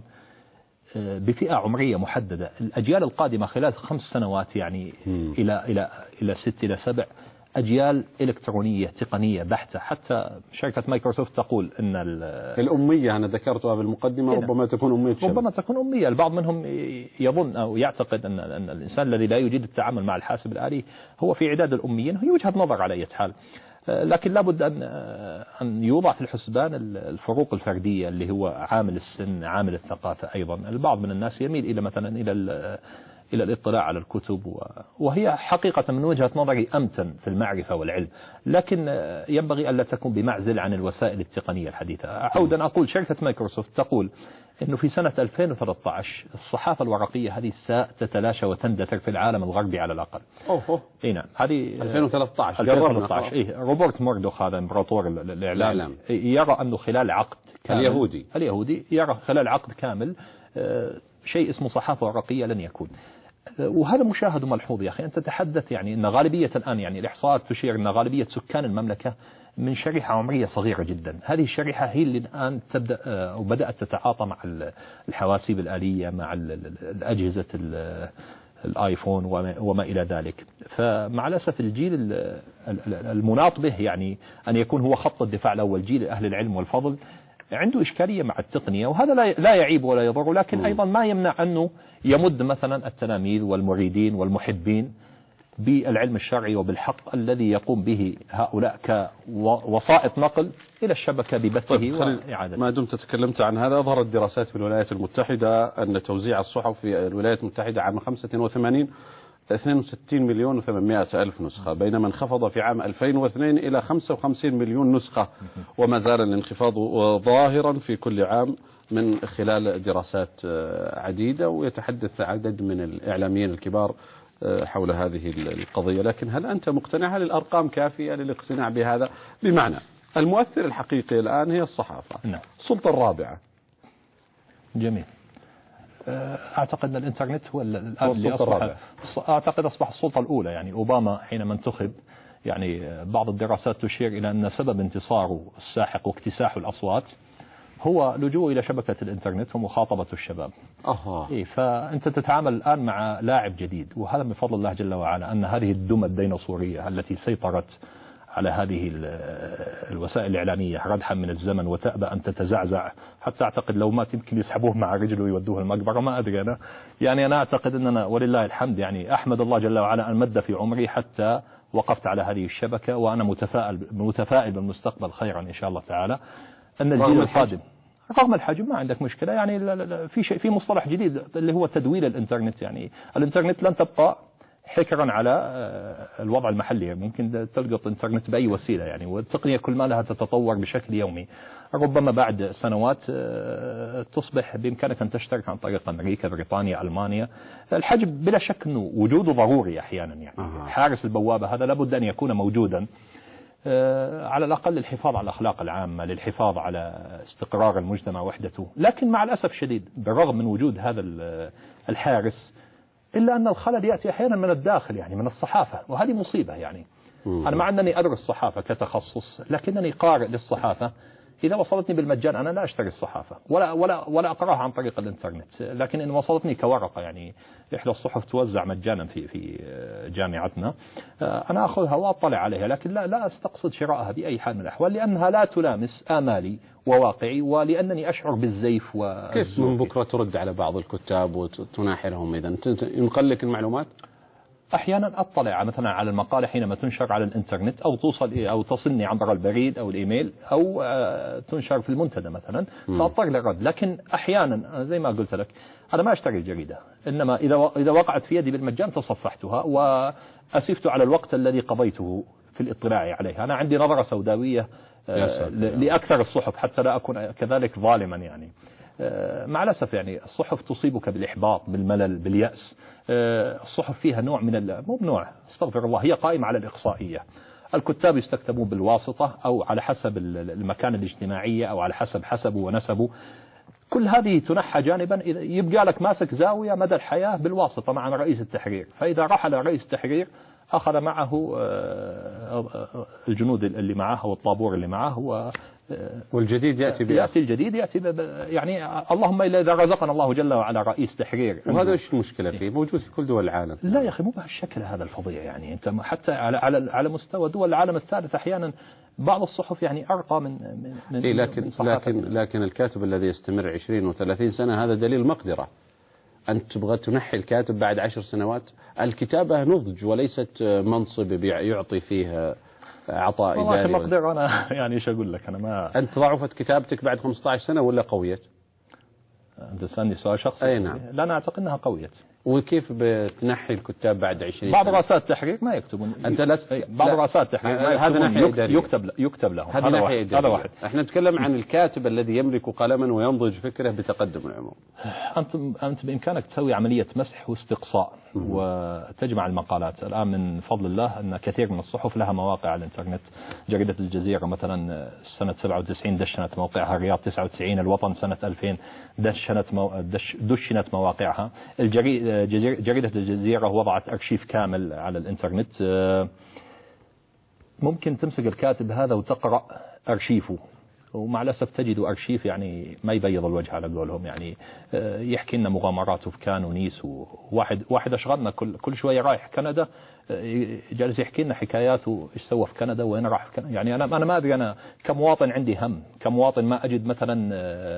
بفئة عمرية محددة. الأجيال القادمة خلال خمس سنوات يعني م. إلى إلى إلى ست إلى سبع أجيال إلكترونية تقنية بحتة. حتى شركة مايكروسوفت تقول أن الأمية أنا ذكرتها بالمقدمة ربما تكون أمية شباب. ربما تكون أمية. البعض منهم يظن أو يعتقد أن أن الإنسان الذي لا يجيد التعامل مع الحاسب الآلي هو في عداد الأميين. هي وجهة نظر على أي حال، لكن لابد أن أن يوضع في الحسبان الفروق الفردية اللي هو عامل السن، عامل الثقافة أيضا. البعض من الناس يميل إلى مثلا إلى إلى الاطلاع على الكتب، وهي حقيقة من وجهة نظري أمتن في المعرفة والعلم، لكن ينبغي ألا تكون بمعزل عن الوسائل التقنية الحديثة. أعود أن أقول شركة مايكروسوفت تقول أنه في سنة ألفين وثلاثة عشر الصحافة الورقية هذه ستتلاشى وتندثر في العالم الغربي على الأقل. أوه. إيه نعم. هذه ألفين وثلاثة عشر. ألفين وثلاثة عشر. إيه روبرت موردوخ هذا إمبراطور الإعلام يرى أنه خلال عقد كامل اليهودي اليهودي يرى خلال عقد كامل شيء اسمه صحافة ورقية لن يكون. وهذا مشاهد وملحوظ يا أخي. أنت تتحدث يعني أن غالبية الآن يعني الإحصاءات تشير أن غالبية سكان المملكة من شريحة عمرية صغيرة جدا. هذه الشريحة هي اللي الآن تبدأ أو بدأت تتعاطى مع الحواسيب الآلية، مع الأجهزة الآيفون وما إلى ذلك. فمع الأسف الجيل المناط به يعني أن يكون هو خط الدفاع الأول، جيل أهل العلم والفضل، عنده إشكالية مع التقنية، وهذا لا يعيب ولا يضر، لكن أيضا ما يمنع أنه يمد مثلا التلاميذ والمريدين والمحبين بالعلم الشرعي وبالحق الذي يقوم به هؤلاء كوسائط نقل إلى الشبكة ببثه طيب وإعادته. ما دمت تكلمت عن هذا، أظهرت دراسات في الولايات المتحدة أن توزيع الصحف في الولايات المتحدة عام خمسة وثمانين اثنين وستين مليون وثمانمائة ألف نسخة، بينما انخفض في عام ألفين واثنين إلى خمسة وخمسين مليون نسخة، وما زال الانخفاض ظاهرا في كل عام من خلال دراسات عديدة، ويتحدث عدد من الإعلاميين الكبار حول هذه القضية. لكن هل أنت مقتنع؟ هل الأرقام كافية للاقتناع بهذا؟ بمعنى المؤثر الحقيقي الآن هي الصحافة. نعم. السلطة الرابعة. جميل. أعتقد أن الإنترنت هو الآن اللي أصبح، أعتقد أصبح السلطة الأولى. يعني أوباما حينما انتخب يعني بعض الدراسات تشير إلى أن سبب انتصاره الساحق واكتساح الأصوات هو لجوء إلى شبكة الإنترنت ومخاطبة الشباب. أها. إيه، فأنت تتعامل الآن مع لاعب جديد، وهذا من فضل الله جل وعلا أن هذه الدمى الديناصورية التي سيطرت على هذه الوسائل الإعلامية ردحا من الزمن وتأبى أن تتزعزع، حتى أعتقد لو مات يمكن يسحبوه مع رجله ويودوه المقبرة، ما أدري أنا. يعني أنا أعتقد أننا ولله الحمد يعني أحمد الله جل وعلا أن مد في عمري حتى وقفت على هذه الشبكة، وأنا متفائل متفائل بالمستقبل خيرا إن شاء الله تعالى. أن الجيل القادم رغم الحجم ما عندك مشكلة. يعني في شيء، في مصطلح جديد اللي هو تدويل الإنترنت. يعني الإنترنت لن تبقى حكرا على الوضع المحلي، ممكن تلقط إنترنت بأي وسيلة يعني، والتقنية كل ما لها تتطور بشكل يومي. ربما بعد سنوات تصبح بإمكانك أن تشترك عن طريق أمريكا، بريطانيا، ألمانيا. الحجم بلا شك أنه وجوده ضروري أحيانا. يعني حارس البوابة هذا لابد أن يكون موجودا على الأقل للحفاظ على الأخلاق العامة، للحفاظ على استقرار المجتمع وحدته. لكن مع الأسف الشديد بالرغم من وجود هذا الحارس إلا أن الخلل يأتي أحيانا من الداخل، يعني من الصحافة، وهذه مصيبة. يعني أنا مع أنني أدرس الصحافة كتخصص، لكنني قارئ للصحافة. إذا وصلتني بالمجان أنا لا أشتري الصحافة ولا ولا ولا أقرأها عن طريق الإنترنت، لكن إن وصلتني كورقة، يعني إحدى الصحف توزع مجانا في في جامعتنا، أنا أخذها وأطلع عليها، لكن لا لا أستقصد شرائها بأي حال من الأحوال، لأنها لا تلامس آمالي وواقعي، ولأنني أشعر بالزيف. كيف من بكرة ترد على بعض الكتاب وتناحرهم إذا ينقل لك المعلومات؟ أحيانا أطلع مثلا على المقالة حينما تنشر على الإنترنت أو توصل أو تصلني عبر البريد أو الإيميل أو تنشر في المنتدى مثلا، فأضطر للرد. لكن أحيانا زي ما قلت لك أنا ما أشتري الجريدة، إنما إذا إذا وقعت في يدي بالمجان تصفحتها وأسفت على الوقت الذي قضيته في الاطلاع عليها. أنا عندي نظرة سوداوية لأكثر الصحف حتى لا أكون كذلك ظالما يعني. مع الأسف يعني الصحف تصيبك بالإحباط، بالملل، باليأس. الصحف فيها نوع من مو نوع استغفر الله، هي قائمة على الإقصائية. الكتاب يستكتبون بالواسطة أو على حسب المكان الاجتماعية أو على حسب حسبه ونسبه. كل هذه تنحى جانبا، يبقى لك ماسك زاوية مدى الحياة بالواسطة مع رئيس التحرير. فإذا رحل رئيس التحرير أخذ معه الجنود اللي معه والطابور اللي معه و والجديد يأتي بأخر. يأتي الجديد يأتي يعني اللهم إلا إذا رزقنا الله جل وعلا رئيس تحرير. وهذا ايش المشكلة فيه؟ موجود في كل دول العالم. لا يا أخي مو بهالشكل هذا الفظيع يعني. أنت حتى على على على مستوى دول العالم الثالث أحيانا بعض الصحف يعني أرقى من من, إيه لكن من لكن لكن الكاتب الذي يستمر عشرين وثلاثين سنة هذا دليل مقدرة. أنت تبغى تنحي الكاتب بعد عشر سنوات؟ الكتابة نضج وليست منصب يعطي فيه عطاء إداري. والله المقدرة أنا يعني إيش أقول لك، أنا ما أنت ضعفت كتابتك بعد خمسة عشر سنة ولا قويت؟ أنت تسألني سؤال شخصي. أي نعم. لا أنا أعتقد أنها قويت. وكيف بتنحي الكتاب بعد عشرين بعض سنة؟ رؤساء التحرير ما يكتبون. أنت لا بعض رؤساء التحرير هذا ناحية إدارية. يكتب يكتب لهم. هذا واحد. هذا واحد. احنا نتكلم عن الكاتب الذي يملك قلما وينضج فكره بتقدم العمر. أنت أنت بإمكانك تسوي عملية مسح واستقصاء وتجمع المقالات. الآن من فضل الله أن كثير من الصحف لها مواقع على الإنترنت. جريدة الجزيرة مثلا سنة سبعة وتسعين دشنت موقعها، الرياض تسعة وتسعين، الوطن سنة ألفين دشنت مو... دش... دشنت مواقعها. الجري... جزير... جريدة الجزيرة وضعت أرشيف كامل على الإنترنت. ممكن تمسك الكاتب هذا وتقرأ أرشيفه، ومع الأسف تجد أرشيف يعني ما يبيض الوجه على قولهم يعني. يحكي لنا مغامراته في كان ونيس، وواحد واحد أشغلنا كل كل شوية رايح كندا جالس يحكي لنا حكاياته ايش سوى في كندا وين راح في كندا. يعني أنا أنا ما أدري، أنا كمواطن عندي هم، كمواطن ما أجد مثلا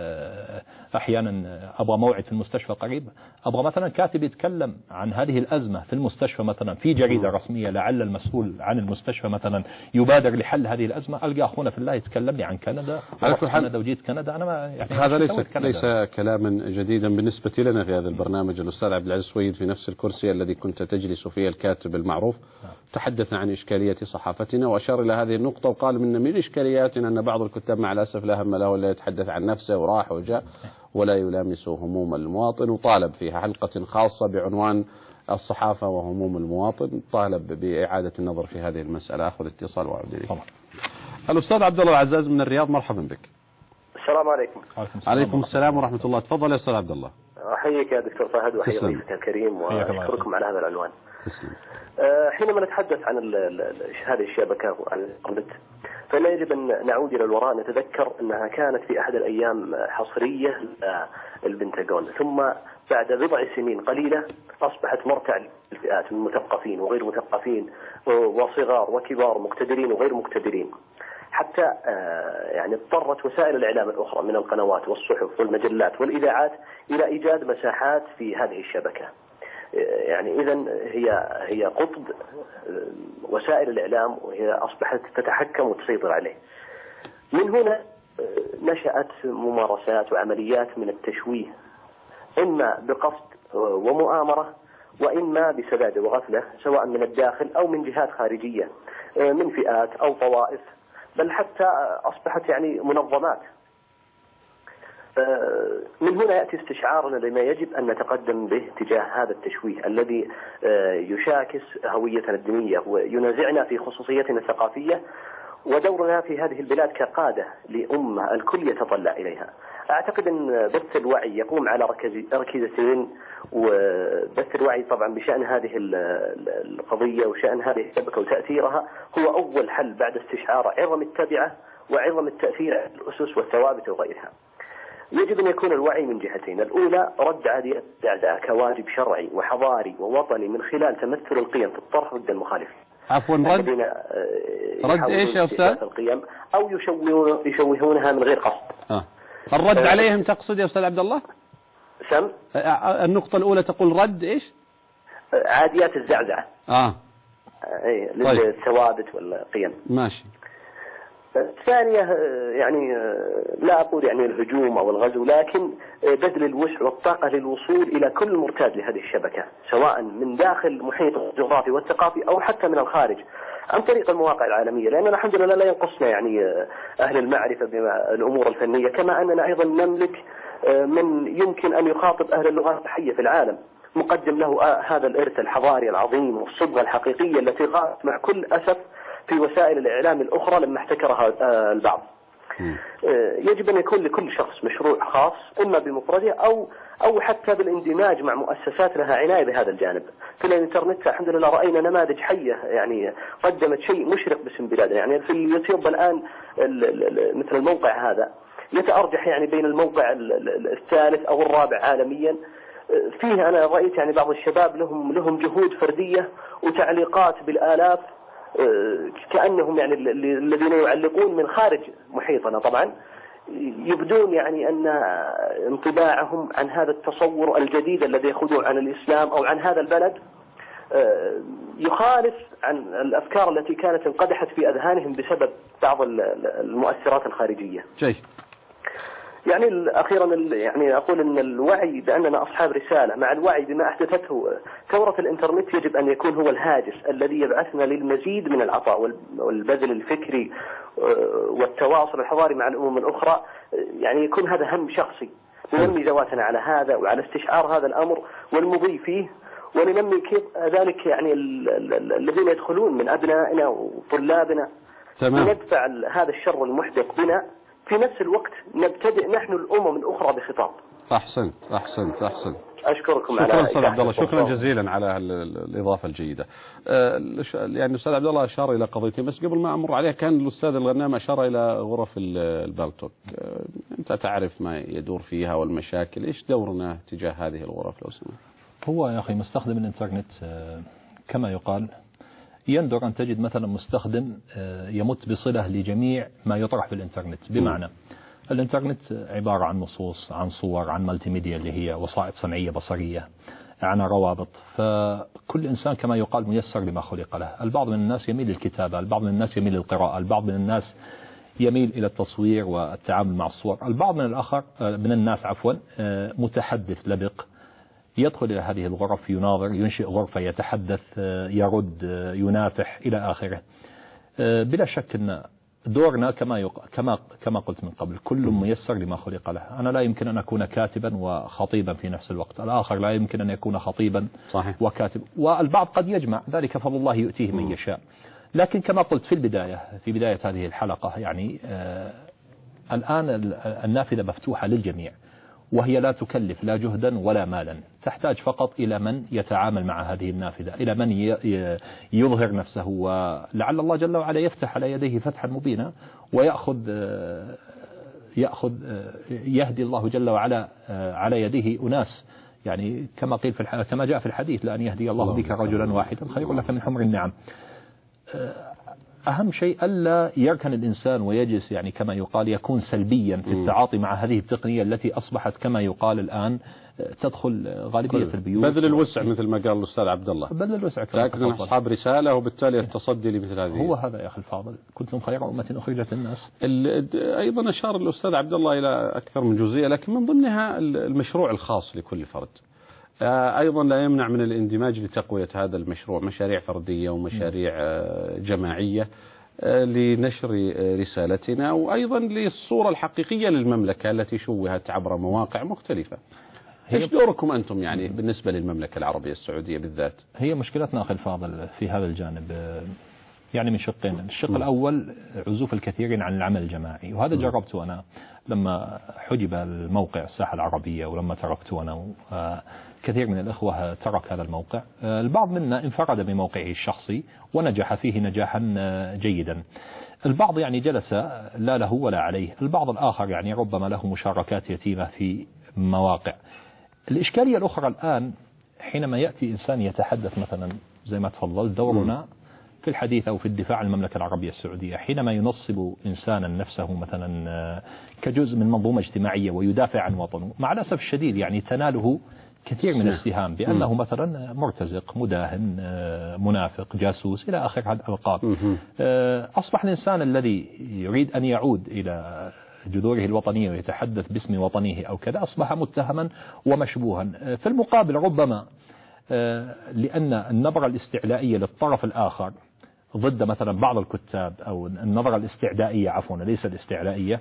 أحيانا أبغى موعد في المستشفى قريب، أبغى مثلا كاتب يتكلم عن هذه الأزمة في المستشفى مثلا في جريدة رسمية، لعل المسؤول عن المستشفى مثلا يبادر لحل هذه الأزمة. ألقى أخونا في الله يتكلم لي عن كندا، رحت كندا وجيت كندا. أنا ما يعني هذا ليس ليس كلاما جديدا بالنسبة لنا في هذا البرنامج. الأستاذ عبد العزيز سويد في نفس الكرسي الذي كنت تجلس فيه الكاتب المعروف تحدث عن إشكالية صحافتنا وأشار إلى هذه النقطة وقال من من إشكالياتنا أن بعض الكتاب مع الأسف لا هم له إلا يتحدث عن نفسه وراح وجاء ولا يلامس هموم المواطن، وطالب فيها حلقة خاصة بعنوان الصحافة وهموم المواطن. طالب بإعادة النظر في هذه المسألة. أخذ اتصال وأعود إليك. الأستاذ عبد الله العزاز من الرياض، مرحبا بك. السلام عليكم. عليكم السلام ورحمة الله. تفضل يا أستاذ عبد الله. أحييك يا دكتور فهد وأحيي ضيفك الكريم وأشكركم على هذا العنوان. أه حينما نتحدث عن هذه الشبكة وعن الإنترنت فلا يجب أن نعود إلى الوراء، نتذكر أنها كانت في أحد الأيام حصرية للبنتاغون، ثم بعد بضع سنين قليلة أصبحت مرتع للفئات من مثقفين وغير مثقفين وصغار وكبار، مقتدرين وغير مقتدرين، حتى يعني اضطرت وسائل الإعلام الأخرى من القنوات والصحف والمجلات والإذاعات إلى إيجاد مساحات في هذه الشبكة. يعني إذن هي هي قطب وسائل الإعلام، وهي أصبحت تتحكم وتسيطر عليه. من هنا نشأت ممارسات وعمليات من التشويه، إما بقصد ومؤامرة وإما بسذاجة وغفلة، سواء من الداخل أو من جهات خارجية من فئات أو طوائف، بل حتى أصبحت يعني منظمات. من هنا يأتي استشعارنا لما يجب أن نتقدم به تجاه هذا التشويه الذي يشاكس هويتنا الدينية وينازعنا في خصوصيتنا الثقافية، ودورنا في هذه البلاد كقادة لأمة الكل يتطلع إليها. أعتقد أن بث الوعي يقوم على ركيزتين، وبث الوعي طبعا بشأن هذه القضية وشأن هذه الشبكة وتأثيرها هو أول حل بعد استشعار عظم التبعة وعظم التأثير على الأسس والثوابت وغيرها. يجب أن يكون الوعي من جهتين، الأولى رد هذه الأعداء كواجب شرعي وحضاري ووطني من خلال تمثل القيم في الطرح ضد المخالفين. عفوا رد رد ايش يا أستاذ؟ القيم أو يشوهون يشوهونها من غير قصد. آه. الرد آه. عليهم تقصد يا أستاذ عبد الله؟ سم؟ النقطة الأولى تقول رد ايش؟ عاديات الزعزعة. اه اي للثوابت والقيم. ماشي. الثانية يعني لا أقول يعني الهجوم أو الغزو، لكن بذل الوسع والطاقة للوصول إلى كل مرتاد لهذه الشبكة، سواء من داخل محيط الجغرافي والثقافي أو حتى من الخارج عن طريق المواقع العالمية، لأننا الحمد لله لا ينقصنا يعني أهل المعرفة بالأمور الفنية، كما أننا أيضا نملك من يمكن أن يخاطب أهل اللغات الحية في العالم، مقدم له هذا الإرث الحضاري العظيم والصبغة الحقيقية التي غابت مع كل أسف في وسائل الإعلام الأخرى لما احتكرها البعض. يجب أن يكون لكل شخص مشروع خاص، إما بمفرده أو أو حتى بالاندماج مع مؤسسات لها عناية بهذا الجانب. في الإنترنت الحمد لله رأينا نماذج حية يعني قدمت شيء مشرق باسم بلادنا. يعني في اليوتيوب الآن مثل الموقع هذا يتأرجح يعني بين الموقع الثالث أو الرابع عالميا. فيه أنا رأيت يعني بعض الشباب لهم لهم جهود فردية وتعليقات بالآلاف، كأنهم يعني الذين يعلقون من خارج محيطنا طبعا، يبدون يعني أن انطباعهم عن هذا التصور الجديد الذي يأخذون عن الإسلام أو عن هذا البلد يخالف عن الأفكار التي كانت انقدحت في أذهانهم بسبب بعض المؤثرات الخارجية. جيد. يعني أخيرا يعني أقول أن الوعي بأننا أصحاب رسالة مع الوعي بما أحدثته ثورة الإنترنت يجب أن يكون هو الهاجس الذي يبعثنا للمزيد من العطاء والبذل الفكري والتواصل الحضاري مع الأمم الأخرى. يعني يكون هذا هم شخصي، ننمي ذواتنا على هذا وعلى استشعار هذا الأمر والمضي فيه، وننمي كيف ذلك يعني الذين يدخلون من أبنائنا وطلابنا، ندفع هذا الشر المحدق بنا، في نفس الوقت نبتدئ نحن الأمم الأخرى بخطاب. أحسنت أحسنت أحسنت. أشكركم شكرا على أستاذ عبد الله، شكرا جزيلا على الإضافة الجيدة. يعني الأستاذ عبد الله أشار إلى قضيتين، بس قبل ما أمر عليها كان الأستاذ الغنام أشار إلى غرف البالتوك. أنت تعرف ما يدور فيها والمشاكل، إيش دورنا تجاه هذه الغرف لو سمحت؟ هو يا أخي مستخدم الإنترنت كما يقال يندر أن تجد مثلا مستخدم يمت بصلة لجميع ما يطرح في الإنترنت، بمعنى الإنترنت عبارة عن نصوص، عن صور، عن مالتي ميديا اللي هي وسائط سمعية بصرية، عن روابط، فكل إنسان كما يقال ميسر لما خلق له. البعض من الناس يميل للكتابة، البعض من الناس يميل للقراءة، البعض من الناس يميل إلى التصوير والتعامل مع الصور، البعض من الآخر من الناس عفوا متحدث لبق يدخل إلى هذه الغرف، يناظر، ينشئ غرفة، يتحدث، يرد، ينافح إلى آخره. بلا شك أن دورنا كما يق... كما كما قلت من قبل، كل ميسر لما خلق له. أنا لا يمكن أن أكون كاتبا وخطيبا في نفس الوقت، الآخر لا يمكن أن يكون خطيبا صحيح. وكاتب، والبعض قد يجمع ذلك، فضل الله يؤتيه من يشاء. لكن كما قلت في البداية في بداية هذه الحلقة يعني آه الآن النافذة مفتوحة للجميع، وهي لا تكلف لا جهدا ولا مالا، تحتاج فقط إلى من يتعامل مع هذه النافذة، إلى من يظهر نفسه، ولعل الله جل وعلا يفتح على يديه فتحا مبينا، ويأخذ يأخذ يهدي الله جل وعلا على يديه أناس، يعني كما قيل في كما جاء في الحديث: لأن يهدي الله بك رجلا واحدا خير لك من حمر النعم. أهم شيء ألا يركن الإنسان ويجلس يعني كما يقال يكون سلبيا في التعاطي مع هذه التقنية التي أصبحت كما يقال الآن تدخل غالبية البيوت. بذل الوسع مثل ما قال الأستاذ عبد الله، بذل الوسع، لكن أصحاب رسالة وبالتالي التصدي لمثل هذه. هو هذا يا أخي الفاضل، كنتم خير أمة أخرجت الناس. أيضا أشار الأستاذ عبد الله إلى أكثر من جزئية، لكن من ضمنها المشروع الخاص لكل فرد. أيضا لا يمنع من الاندماج لتقوية هذا المشروع، مشاريع فردية ومشاريع جماعية لنشر رسالتنا، وأيضا للصورة الحقيقية للمملكة التي شوهت عبر مواقع مختلفة. ايش دوركم أنتم يعني بالنسبة للمملكة العربية السعودية بالذات؟ هي مشكلتنا أخي الفاضل في هذا الجانب يعني من شقين. الشق م. الأول عزوف الكثيرين عن العمل الجماعي، وهذا جربته أنا لما حجب الموقع الساحة العربية، ولما تركته أنا كثير من الأخوة ترك هذا الموقع. البعض منا انفرد بموقعه الشخصي ونجح فيه نجاحا جيدا، البعض يعني جلس لا له ولا عليه، البعض الآخر يعني ربما له مشاركات يتيمة في مواقع. الإشكالية الأخرى الآن حينما يأتي إنسان يتحدث مثلا زي ما تفضل، دورنا في الحديث أو في الدفاع عن المملكة العربية السعودية، حينما ينصب إنسانا نفسه مثلا كجزء من منظومة اجتماعية ويدافع عن وطنه، مع الأسف الشديد يعني تناله كثير من السهام بأنه مثلا مرتزق، مداهن، منافق، جاسوس، إلى آخر هذه الألقاب. أصبح الإنسان الذي يريد أن يعود إلى جذوره الوطنية ويتحدث باسم وطنه أو كذا أصبح متهما ومشبوها. في المقابل ربما لأن النظرة الاستعلائية للطرف الآخر ضد مثلا بعض الكتاب، أو النظرة الاستعدائية عفوا ليس الاستعلائية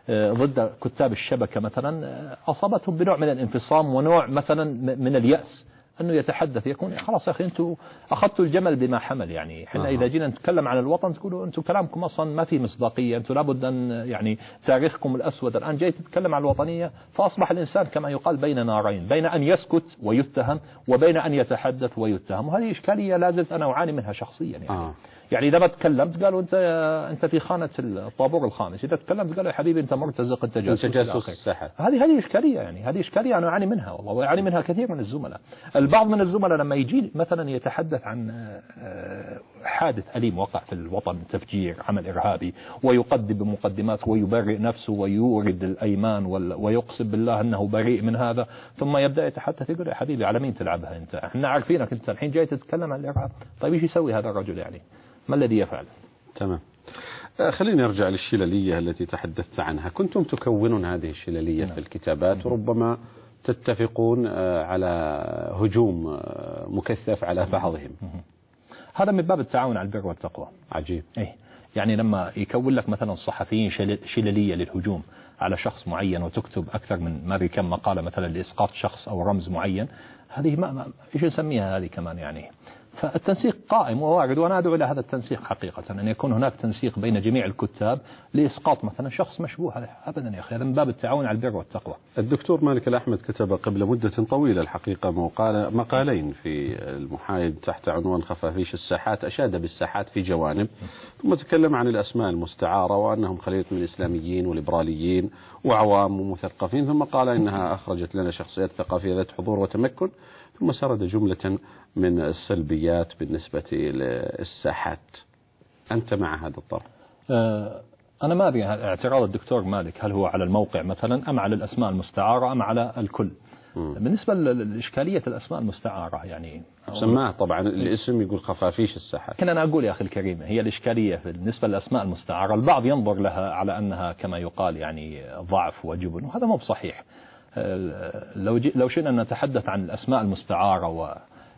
ضد كتاب الشبكة مثلا، أصابتهم بنوع من الانفصام ونوع مثلا من اليأس، أنه يتحدث يكون خلاص يا أخي أنتم أخذتوا الجمل بما حمل. يعني احنا آه. إذا جينا نتكلم عن الوطن تقولوا أنتم كلامكم أصلا ما في مصداقية، أنتم لابد أن يعني تاريخكم الأسود، الآن جاي تتكلم عن الوطنية. فأصبح الإنسان كما يقال بين نارين، بين أن يسكت ويتهم وبين أن يتحدث ويتهم. وهذه إشكالية لازلت أنا أعاني منها شخصيا. يعني آه. يعني إذا ما تكلمت قالوا أنت أنت في خانة الطابور الخامس، إذا تكلمت قالوا يا حبيبي أنت مرتزق، أنت جاسوس الساحة. هذه هذه إشكالية، يعني هذه إشكالية أنا أعاني منها والله، ويعاني منها كثير من الزملاء. البعض من الزملاء لما يجي مثلا يتحدث عن حادث أليم وقع في الوطن، تفجير، عمل إرهابي، ويقدم بمقدمات ويبرئ نفسه ويورد الأيمان ويقسم بالله أنه بريء من هذا، ثم يبدأ يتحدث يقول يا حبيبي على مين تلعبها أنت؟ احنا عارفينك أنت الحين جاي تتكلم عن الإرهاب. طيب إيش يسوي هذا الرجل؟ يعني ما الذي يفعل؟ تمام. خليني أرجع للشللية التي تحدثت عنها. كنتم تكونون هذه الشللية في الكتابات، وربما تتفقون على هجوم مكثف على بعضهم. هذا من باب التعاون على البر والتقوى. عجيب. إيه؟ يعني لما يكون لك مثلا الصحفيين شللية للهجوم على شخص معين، وتكتب أكثر من ما بكم مقالة مثلا لإسقاط شخص أو رمز معين، هذه ما, ما إيش نسميها هذه كمان؟ يعني فالتنسيق قائم ووارد، وأنا أدعو إلى هذا التنسيق حقيقة، أن يكون هناك تنسيق بين جميع الكتاب لإسقاط مثلا شخص مشبوه. هذا أبدا يا أخي، هذا من باب التعاون على البر والتقوى. الدكتور مالك الأحمد كتب قبل مدة طويلة الحقيقة مقالين في المحايد تحت عنوان خفافيش الساحات، أشاد بالساحات في جوانب، ثم تكلم عن الأسماء المستعارة وأنهم خليط من الإسلاميين والليبراليين وعوام ومثقفين، ثم قال إنها أخرجت لنا شخصيات ثقافية ذات حضور وتمكن، ثم سرد جملة من السلبيات بالنسبة للساحات. أنت مع هذا الطرح؟ أنا ما أدري اعتراض الدكتور مالك هل هو على الموقع مثلا أم على الأسماء المستعارة أم على الكل. م. بالنسبة لإشكالية الأسماء المستعارة يعني سماه طبعا الاسم يقول خفافيش الساحات. كان أنا أقول يا أخي الكريم هي الإشكالية بالنسبة للأسماء المستعارة، البعض ينظر لها على أنها كما يقال يعني ضعف وجبن، وهذا مو بصحيح. لو لو شئنا أن نتحدث عن الأسماء المستعارة و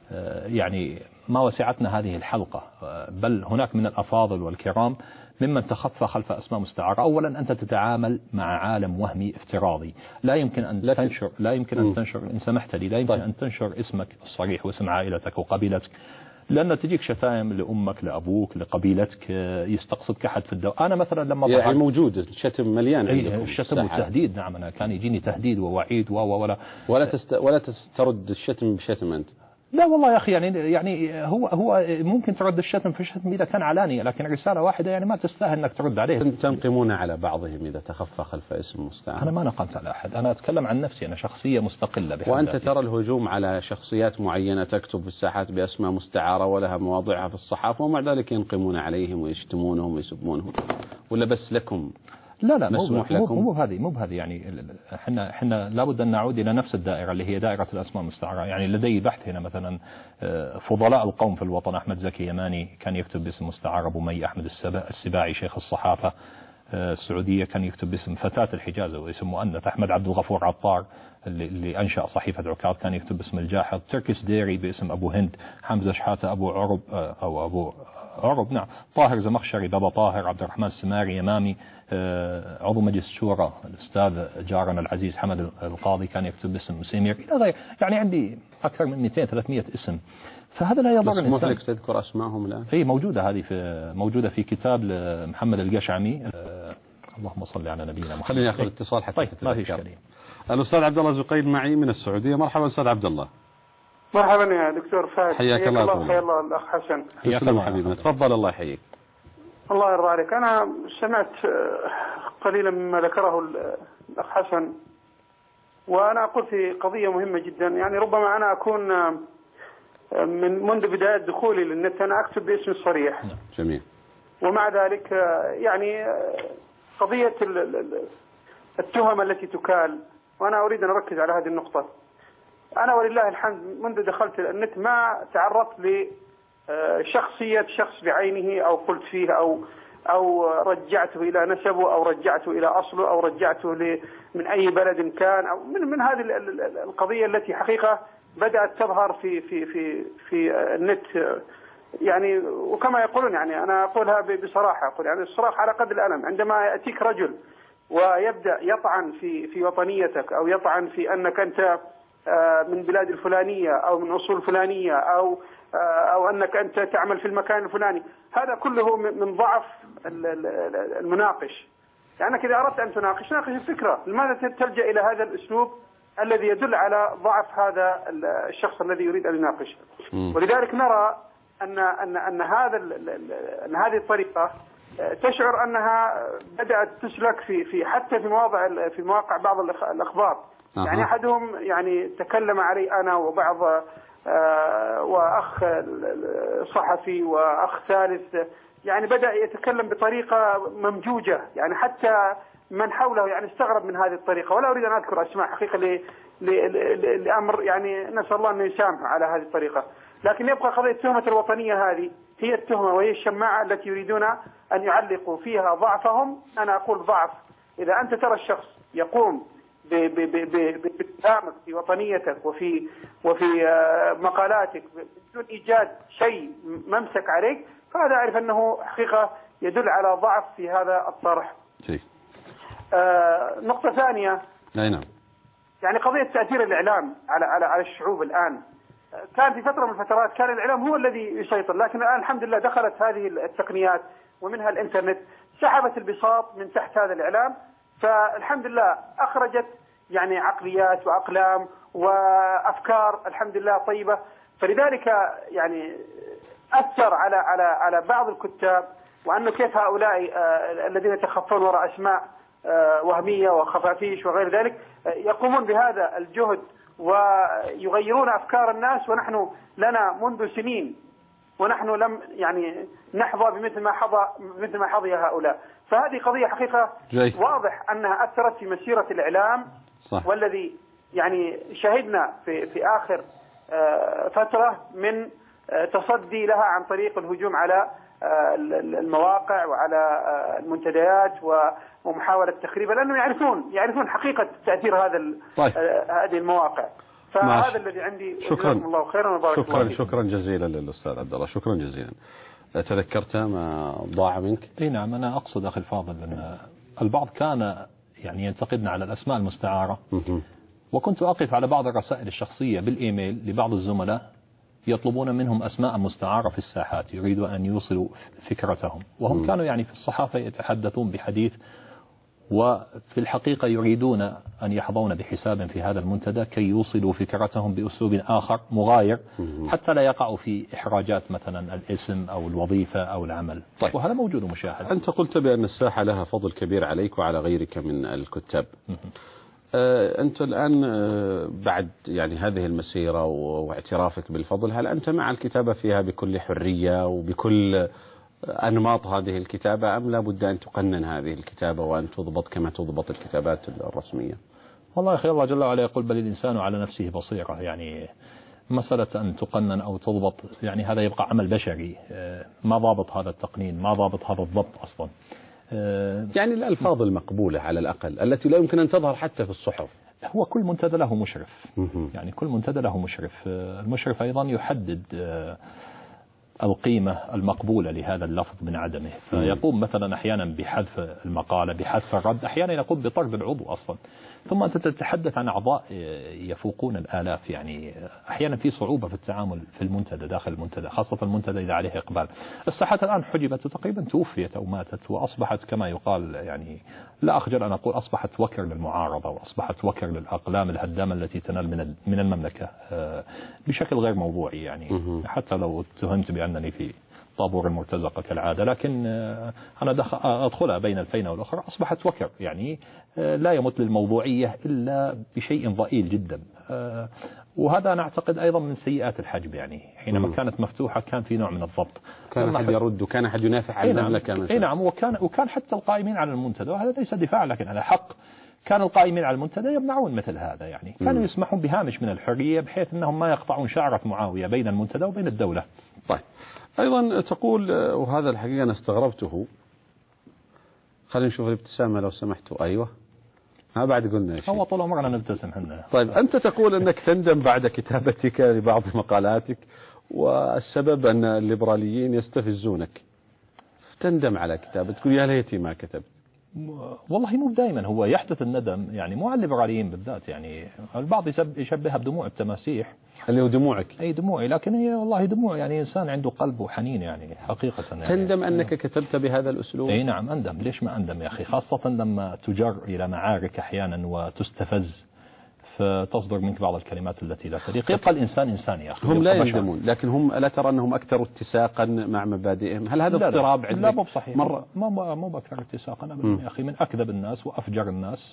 يعني ما وسعتنا هذه الحلقة، بل هناك من الأفاضل والكرام ممن تخفى خلف أسماء مستعارة. أولا أنت تتعامل مع عالم وهمي افتراضي، لا يمكن أن تنشر لا يمكن أن تنشر إن سمحت لي لا يمكن أن تنشر اسمك الصريح واسم عائلتك وقبيلتك، لأن تجيك شتائم لأمك لأبوك لقبيلتك، يستقصدك أحد في الدولة. أنا مثلا لما يعني موجود الشتم مليان عندكم الشتم والتهديد. نعم أنا كان يجيني تهديد ووعيد و ولا ولا تست ولا ترد الشتم بشتم أنت؟ لا والله يا أخي، يعني يعني هو هو ممكن ترد الشتم في الشتم إذا كان علاني، لكن رسالة واحدة يعني ما تستاهل أنك ترد عليه. تنقمون على بعضهم إذا تخفى خلف اسم مستعار؟ أنا ما نقمت على أحد، أنا أتكلم عن نفسي، أنا شخصية مستقلة بحد وأنت ترى الهجوم على شخصيات معينة تكتب في الساحات بأسماء مستعارة ولها مواضعها في الصحافة، ومع ذلك ينقمون عليهم ويشتمونهم ويسبونهم، ولا بس لكم؟ لا لا مسموح لكم؟ مو بهذه مو بهذه يعني احنا احنا لابد ان نعود الى نفس الدائره اللي هي دائره الاسماء المستعاره. يعني لدي بحث هنا مثلا فضلاء القوم في الوطن، احمد زكي يماني كان يكتب باسم مستعار، ابو مي احمد السباعي شيخ الصحافه السعوديه كان يكتب باسم فتاه الحجاز واسم مؤنث، احمد عبد الغفور عطار اللي, اللي انشا صحيفه عكاظ كان يكتب باسم الجاحظ، تركي ديري باسم ابو هند، حمزه شحاته ابو عرب او ابو عرب نعم، طاهر زمخشري بابا طاهر، عبد الرحمن السماري يمامي، عضو مجلس الشورى الأستاذ جارنا العزيز حمد القاضي كان يكتب باسم سمير إلى غير. يعني عندي أكثر من مئتين ثلاثمئة اسم، فهذا لا يضر الإنسان. لك تذكر أسمائهم الآن؟ هي موجودة هذه في موجودة في كتاب لمحمد القشعمي. أه اللهم صل على نبينا محمد. خليني أخذ اتصال حتى طيب ما في إشكالية. الأستاذ عبد الله زقيل معي من السعودية. مرحبا أستاذ عبد الله. مرحبا يا دكتور فهد. حياك الله. الله حيا الله الأخ حسن. حياك الله حبيبنا، تفضل الله يحييك. الله يرضى عليك. أنا سمعت قليلا مما ذكره الأخ حسن، وأنا أقول في قضية مهمة جدا. يعني ربما أنا أكون من منذ بداية دخولي للنت أنا أكتب باسمي الصريح. جميل. ومع ذلك يعني قضية التهم التي تكال، وأنا أريد أن أركز على هذه النقطة. أنا ولله الحمد منذ دخلت النت ما تعرضت لشخصية شخص بعينه أو قلت فيه أو أو رجعته إلى نسبه أو رجعته إلى أصله أو رجعته من أي بلد كان أو من من هذه القضية التي حقيقة بدأت تظهر في في في في النت يعني. وكما يقولون يعني أنا أقولها بصراحة، أقول يعني الصراحة على قدر الألم. عندما يأتيك رجل ويبدأ يطعن في في وطنيتك أو يطعن في أنك أنت من بلاد الفلانية أو من أصول فلانية أو أو أنك أنت تعمل في المكان الفلاني، هذا كله من ضعف المناقش. لأنك إذا أردت أن تناقش ناقش الفكرة، لماذا تلجأ إلى هذا الأسلوب الذي يدل على ضعف هذا الشخص الذي يريد أن يناقش؟ ولذلك نرى أن أن أن هذا أن هذه الطريقة تشعر أنها بدأت تسلك في في حتى في مواضع في مواقع بعض الأخبار. أه. يعني أحدهم يعني تكلم علي أنا وبعض آه وأخ صحفي وأخ ثالث، يعني بدأ يتكلم بطريقة ممجوجة، يعني حتى من حوله يعني استغرب من هذه الطريقة. ولا أريد أن أذكر أسماء حقيقة لأمر يعني نسأل الله أن يسامح على هذه الطريقة. لكن يبقى قضية تهمة الوطنية هذه هي التهمة وهي الشماعة التي يريدون أن يعلقوا فيها ضعفهم. أنا أقول ضعف إذا أنت ترى الشخص يقوم باتهامك في وطنيتك وفي وفي مقالاتك بدون إيجاد شيء ممسك عليك، فهذا أعرف أنه حقيقة يدل على ضعف في هذا الطرح. آه نقطة ثانية، نعم، يعني قضية تأثير الإعلام على على على الشعوب الآن. كان في فترة من الفترات كان الإعلام هو الذي يسيطر، لكن الآن الحمد لله دخلت هذه التقنيات ومنها الإنترنت سحبت البساط من تحت هذا الإعلام، فالحمد لله أخرجت يعني عقليات وأقلام وأفكار الحمد لله طيبة. فلذلك يعني أثر على على على بعض الكتاب، وأنه كيف هؤلاء الذين يتخفون وراء أسماء وهمية وخفافيش وغير ذلك يقومون بهذا الجهد ويغيرون أفكار الناس، ونحن لنا منذ سنين ونحن لم يعني نحظى بمثل ما حظى مثل ما حظي هؤلاء. فهذه قضية حقيقة جي. واضح أنها أثرت في مسيرة الإعلام. صح. والذي يعني شهدنا في في آخر فترة من تصدي لها عن طريق الهجوم على المواقع وعلى المنتديات ومحاولة تخريبها، لأنهم يعرفون يعرفون حقيقة تأثير هذا طيب. هذه المواقع. فهذا الذي عندي. شكرا. الله خيرا وبارك شكرا الله فيك. شكرا جزيلا للأستاذ عبد الله، شكرا جزيلا. تذكرت ما ضاع منك؟ اي نعم، أنا أقصد أخي الفاضل أن البعض كان يعني ينتقدنا على الأسماء المستعارة، وكنت أقف على بعض الرسائل الشخصية بالإيميل لبعض الزملاء يطلبون منهم أسماء مستعارة في الساحات، يريدوا أن يوصلوا فكرتهم، وهم م. كانوا يعني في الصحافة يتحدثون بحديث، وفي الحقيقة يريدون أن يحظون بحساب في هذا المنتدى كي يوصلوا فكرتهم بأسلوب آخر مغاير حتى لا يقعوا في إحراجات مثلا الاسم أو الوظيفة أو العمل. طيب. وهذا موجود ومشاهد. أنت قلت بأن الساحة لها فضل كبير عليك وعلى غيرك من الكتاب. آه أنت الآن آه بعد يعني هذه المسيرة واعترافك بالفضل، هل أنت مع الكتابة فيها بكل حرية وبكل أنماط هذه الكتابة، أم لا بد أن تقنن هذه الكتابة وأن تضبط كما تضبط الكتابات الرسمية؟ والله أخي الله جل وعلا يقول بل الإنسان على نفسه بصيرة، يعني مسألة أن تقنن أو تضبط يعني هذا يبقى عمل بشري، ما ضابط هذا التقنين، ما ضابط هذا الضبط أصلا. يعني الألفاظ المقبولة على الأقل التي لا يمكن أن تظهر حتى في الصحف. هو كل منتدى له مشرف، يعني كل منتدى له مشرف، المشرف أيضا يحدد القيمة المقبولة لهذا اللفظ من عدمه، فيقوم مثلا أحيانا بحذف المقالة، بحذف الرد، أحيانا يقوم بطرد العضو أصلا. ثم أنت تتحدث عن أعضاء يفوقون الآلاف، يعني أحيانا في صعوبة في التعامل في المنتدى داخل المنتدى، خاصة المنتدى إذا عليه إقبال. الساحات الآن حجبت وتقريبا توفيت أو ماتت، وأصبحت كما يقال يعني لا أخجل أن أقول أصبحت وكر للمعارضة، وأصبحت وكر للأقلام الهدامة التي تنال من من المملكة بشكل غير موضوعي، يعني حتى لو اتهمت بأنني في طابور المرتزقة كالعادة، لكن أنا أدخلها بين الفينة والأخرى، أصبحت وكر يعني لا يمت للموضوعية إلا بشيء ضئيل جدا. وهذا أنا أعتقد أيضا من سيئات الحجب، يعني حينما م. كانت مفتوحة كان في نوع من الضبط، كان أحد يرد وكان أحد ينافح على المملكة. أي نعم، وكان وكان حتى القائمين على المنتدى، وهذا ليس دفاع لكن على حق، كان القائمين على المنتدى يمنعون مثل هذا، يعني كانوا يسمحون بهامش من الحرية بحيث أنهم ما يقطعون شعرة معاوية بين المنتدى وبين الدولة. طيب أيضا تقول، وهذا الحقيقة أنا استغربته، خلينا نشوف الابتسامة لو سمحتوا. أيوة ما بعد قلنا شيء، هو طول عمرنا نبتسم احنا. طيب أنت تقول أنك تندم بعد كتابتك لبعض مقالاتك، والسبب أن الليبراليين يستفزونك، تندم على كتابة، تقول يا ليتي ما كتبت. والله مو دائما هو يحدث الندم، يعني مو على الليبراليين بالذات، يعني البعض يشبهها بدموع التماسيح اللي هو دموعك. أي دموعي، لكن هي والله دموع يعني إنسان عنده قلب وحنين يعني حقيقة. يعني تندم أنك كتبت بهذا الأسلوب؟ أي نعم أندم، ليش ما أندم يا أخي، خاصة لما تجر إلى معارك أحيانا وتستفز فتصدر منك بعض الكلمات التي لا تليق. يبقى الإنسان إنسان يا أخي. هم لا يندمون، لكن هم لا ترى أنهم أكثر اتساقا مع مبادئهم؟ هل هذا اضطراب عندك؟ لا مو بصحيح، مرة مو مو بأكثر اتساقا أبدا يا أخي، من أكذب الناس وأفجر الناس،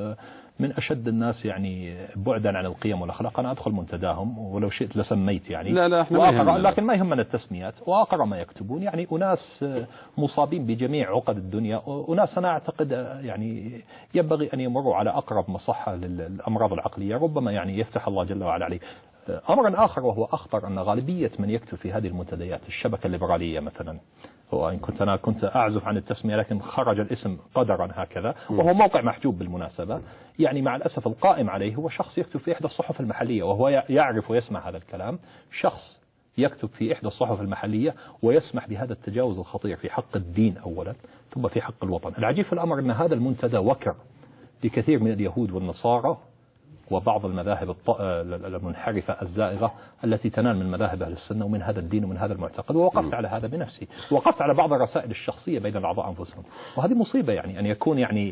من أشد الناس يعني بعدا عن القيم والأخلاق. أنا أدخل منتداهم ولو شئت لسميت يعني، لا لا احنا ما لكن ما يهمنا التسميات، وأقرأ ما يكتبون، يعني أناس مصابين بجميع عقد الدنيا، أناس أنا أعتقد يعني ينبغي أن يمروا على أقرب مصحة للأمراض العقلية، ربما يعني يفتح الله جل وعلا عليه. أمر آخر وهو أخطر، أن غالبية من يكتب في هذه المنتديات الشبكة الليبرالية مثلا، هو إن كنت أنا كنت أعزف عن التسمية لكن خرج الاسم قدرا هكذا، وهو موقع محجوب بالمناسبة، يعني مع الأسف القائم عليه هو شخص يكتب في إحدى الصحف المحلية، وهو يعرف ويسمع هذا الكلام، شخص يكتب في إحدى الصحف المحلية ويسمح بهذا التجاوز الخطير في حق الدين أولا ثم في حق الوطن. العجيب في الأمر أن هذا المنتدى وكر لكثير من اليهود والنصارى وبعض المذاهب المنحرفة الزائغة التي تنال من مذاهب أهل السنة ومن هذا الدين ومن هذا المعتقد، ووقفت على هذا بنفسي، وقفت على بعض الرسائل الشخصية بين الأعضاء أنفسهم، وهذه مصيبة يعني أن يكون يعني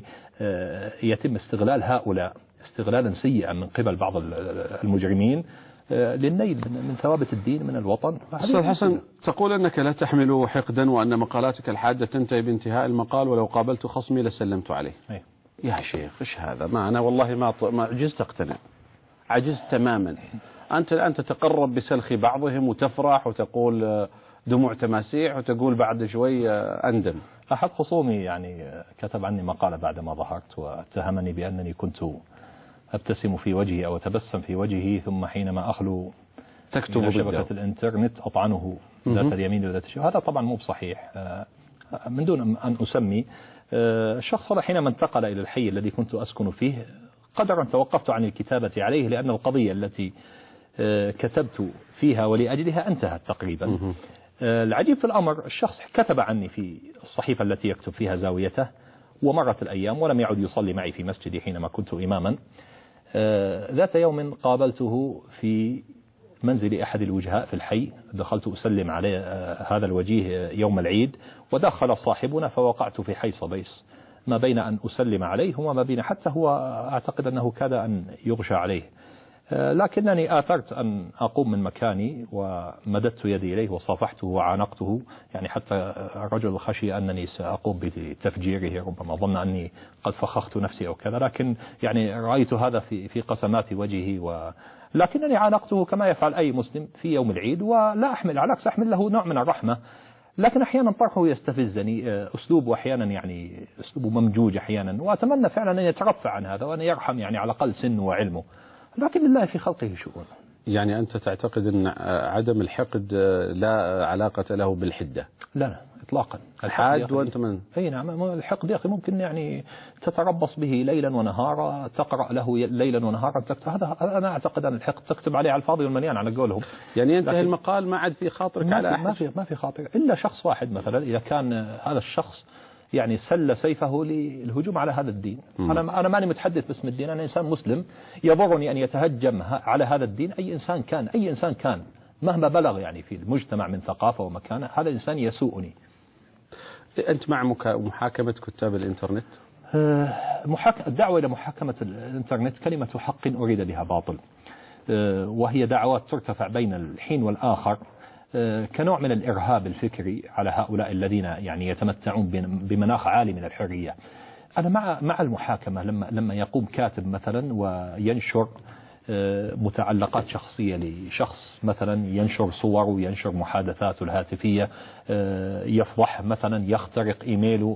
يتم استغلال هؤلاء استغلالا سيئا من قبل بعض المجرمين للنيل من ثوابت الدين من الوطن. أستاذ حسن، تقول أنك لا تحمل حقدا وأن مقالاتك الحادة تنتهي بانتهاء المقال، ولو قابلت خصمي لسلمت عليه. أي. يا شيخ ايش هذا؟ ما أنا والله ما ما عجزت أقتنع، عجزت تماما. أنت الآن تتقرب بسلخ بعضهم وتفرح وتقول دموع تماسيح وتقول بعد شوي أندم. أحد خصومي يعني كتب عني مقالة بعدما ظهرت واتهمني بأنني كنت أبتسم في وجهي أو أتبسم في وجهي، ثم حينما أخلو تكتب شبكة الإنترنت أطعنه ذات اليمين وذات الشمال. هذا طبعا مو بصحيح. من دون أن أسمي الشخص هذا، حينما انتقل إلى الحي الذي كنت أسكن فيه قدرا توقفت عن الكتابة عليه، لأن القضية التي كتبت فيها ولأجلها انتهت تقريبا. العجيب في الأمر، الشخص كتب عني في الصحيفة التي يكتب فيها زاويته، ومرت الأيام ولم يعد يصلي معي في مسجدي حينما كنت إماما. ذات يوم قابلته في منزل أحد الوجهاء في الحي، دخلت أسلم عليه هذا الوجيه يوم العيد، ودخل صاحبنا فوقعت في حي صبيس، ما بين أن أسلم عليه وما بين حتى هو أعتقد أنه كاد أن يغشى عليه، لكنني آثرت أن أقوم من مكاني ومددت يدي إليه وصافحته وعانقته، يعني حتى الرجل خشي أنني سأقوم بتفجيره، ربما ظن أني قد فخخت نفسي أو كذا، لكن يعني رأيت هذا في في قسمات وجهه، و لكنني عانقته كما يفعل أي مسلم في يوم العيد، ولا أحمل على عكس أحمل له نوع من الرحمة، لكن أحيانا طرحه يستفزني، أسلوبه أحيانا يعني أسلوبه ممجوج أحيانا، وأتمنى فعلا أن يترفع عن هذا وأن يرحم يعني على الأقل سنه وعلمه، لكن لله في خلقه شؤون. يعني أنت تعتقد أن عدم الحقد لا علاقة له بالحدة؟ لا لا إطلاقا. الحاد وأنت من؟ أي نعم، الحقد يا أخي ممكن يعني تتربص به ليلا ونهارا، تقرأ له ليلا ونهارا، تكتب. هذا أنا أعتقد أن الحقد تكتب عليه على الفاضي والمليان على قولهم. يعني ينتهي المقال ما عاد في خاطرك على أحد؟ ما في ما في خاطر إلا شخص واحد مثلا، إذا كان هذا الشخص يعني سل سيفه للهجوم على هذا الدين. م. أنا أنا ماني متحدث باسم الدين، أنا إنسان مسلم، يضرني أن يتهجم على هذا الدين أي إنسان كان، أي إنسان كان مهما بلغ يعني في المجتمع من ثقافة ومكانة، هذا الإنسان يسوءني. أنت مع محاكمة كتاب الإنترنت؟ محاك... الدعوة إلى محاكمة الإنترنت كلمة حق أريد بها باطل، وهي دعوات ترتفع بين الحين والآخر كنوع من الإرهاب الفكري على هؤلاء الذين يعني يتمتعون بمناخ عالي من الحرية. أنا مع مع المحاكمة لما لما يقوم كاتب مثلا وينشر متعلقات شخصية لشخص، مثلا ينشر صور وينشر محادثاته الهاتفية، يفضح مثلا، يخترق إيميله،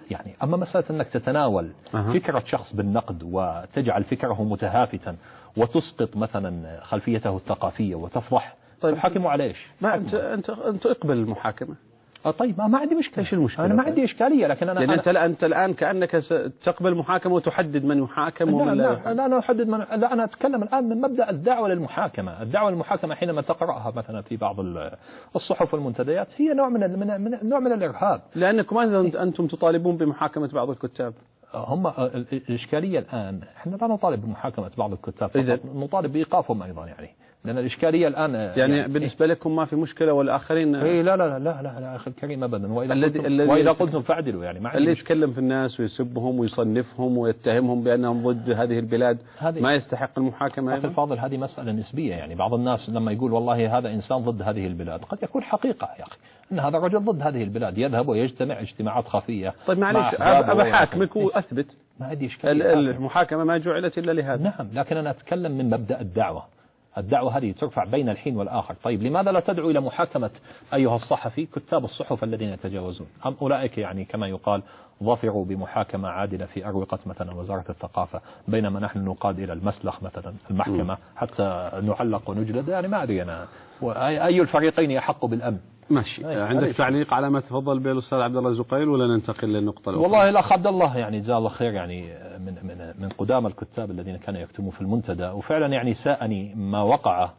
يعني. أما مسألة أنك تتناول أه. فكرة شخص بالنقد وتجعل فكره متهافتا وتسقط مثلا خلفيته الثقافية وتفضح، طيب حكموا على ايش؟ ما انت انت انت اقبل المحاكمة. اه طيب ما, ما عندي مشكلة. ايش المشكلة؟ انا ما طيب. عندي اشكالية، لكن انا لأن أنا انت لا انت الان كأنك تقبل محاكمة وتحدد من يحاكم ومن لا لا. لا, لا انا احدد من لا انا اتكلم الان من مبدأ الدعوة للمحاكمة. الدعوة للمحاكمة حينما تقرأها مثلا في بعض الصحف والمنتديات هي نوع من من, من نوع من الارهاب، لانكم انتم تطالبون بمحاكمة بعض الكتاب. هم الإشكالية الآن احنا لا نطالب بمحاكمة بعض الكتاب فقط، نطالب بإيقافهم أيضا يعني. لأن الإشكالية الآن يعني, يعني بالنسبة إيه؟ لكم ما في مشكلة والآخرين إيه لا لا لا لا لا, لا أخي الكريم أبدا. وإذا الذي قلتم, وإذا قلتم فاعدلوا يعني. ما اللي يتكلم في الناس ويسبهم ويصنفهم ويتهمهم بأنهم ضد هذه البلاد ما يستحق المحاكمة. أخي الفاضل هذه مسألة نسبية يعني. بعض الناس لما يقول والله هذا إنسان ضد هذه البلاد قد يكون حقيقة يا أخي أن هذا الرجل ضد هذه البلاد، يذهب ويجتمع اجتماعات خفية. طيب معليش أبى حاكمك وأثبت. ما عندي إشكالية. المحاكمة ما جعلت إلا لهذا. نعم لكن أنا أتكلم من مبدأ الدعوة. الدعوة هذه ترفع بين الحين والآخر. طيب لماذا لا تدعو إلى محاكمة أيها الصحفي كتاب الصحف الذين يتجاوزون؟ أم أولئك يعني كما يقال ظفروا بمحاكمة عادلة في أروقة مثلا وزارة الثقافة، بينما نحن نقاد إلى المسلخ مثلا المحكمة حتى نعلق ونجلد. يعني ما أدري أنا أي الفريقين يحق بالأمن. ماشي. عندك تعليق على ما تفضل به الأستاذ عبد الله الزقيل ولا ننتقل للنقطة الأخرى؟ والله الأخ عبد الله يعني جزاه الله خير يعني من من من قدام الكتاب الذين كانوا يكتبون في المنتدى، وفعلا يعني ساءني ما وقع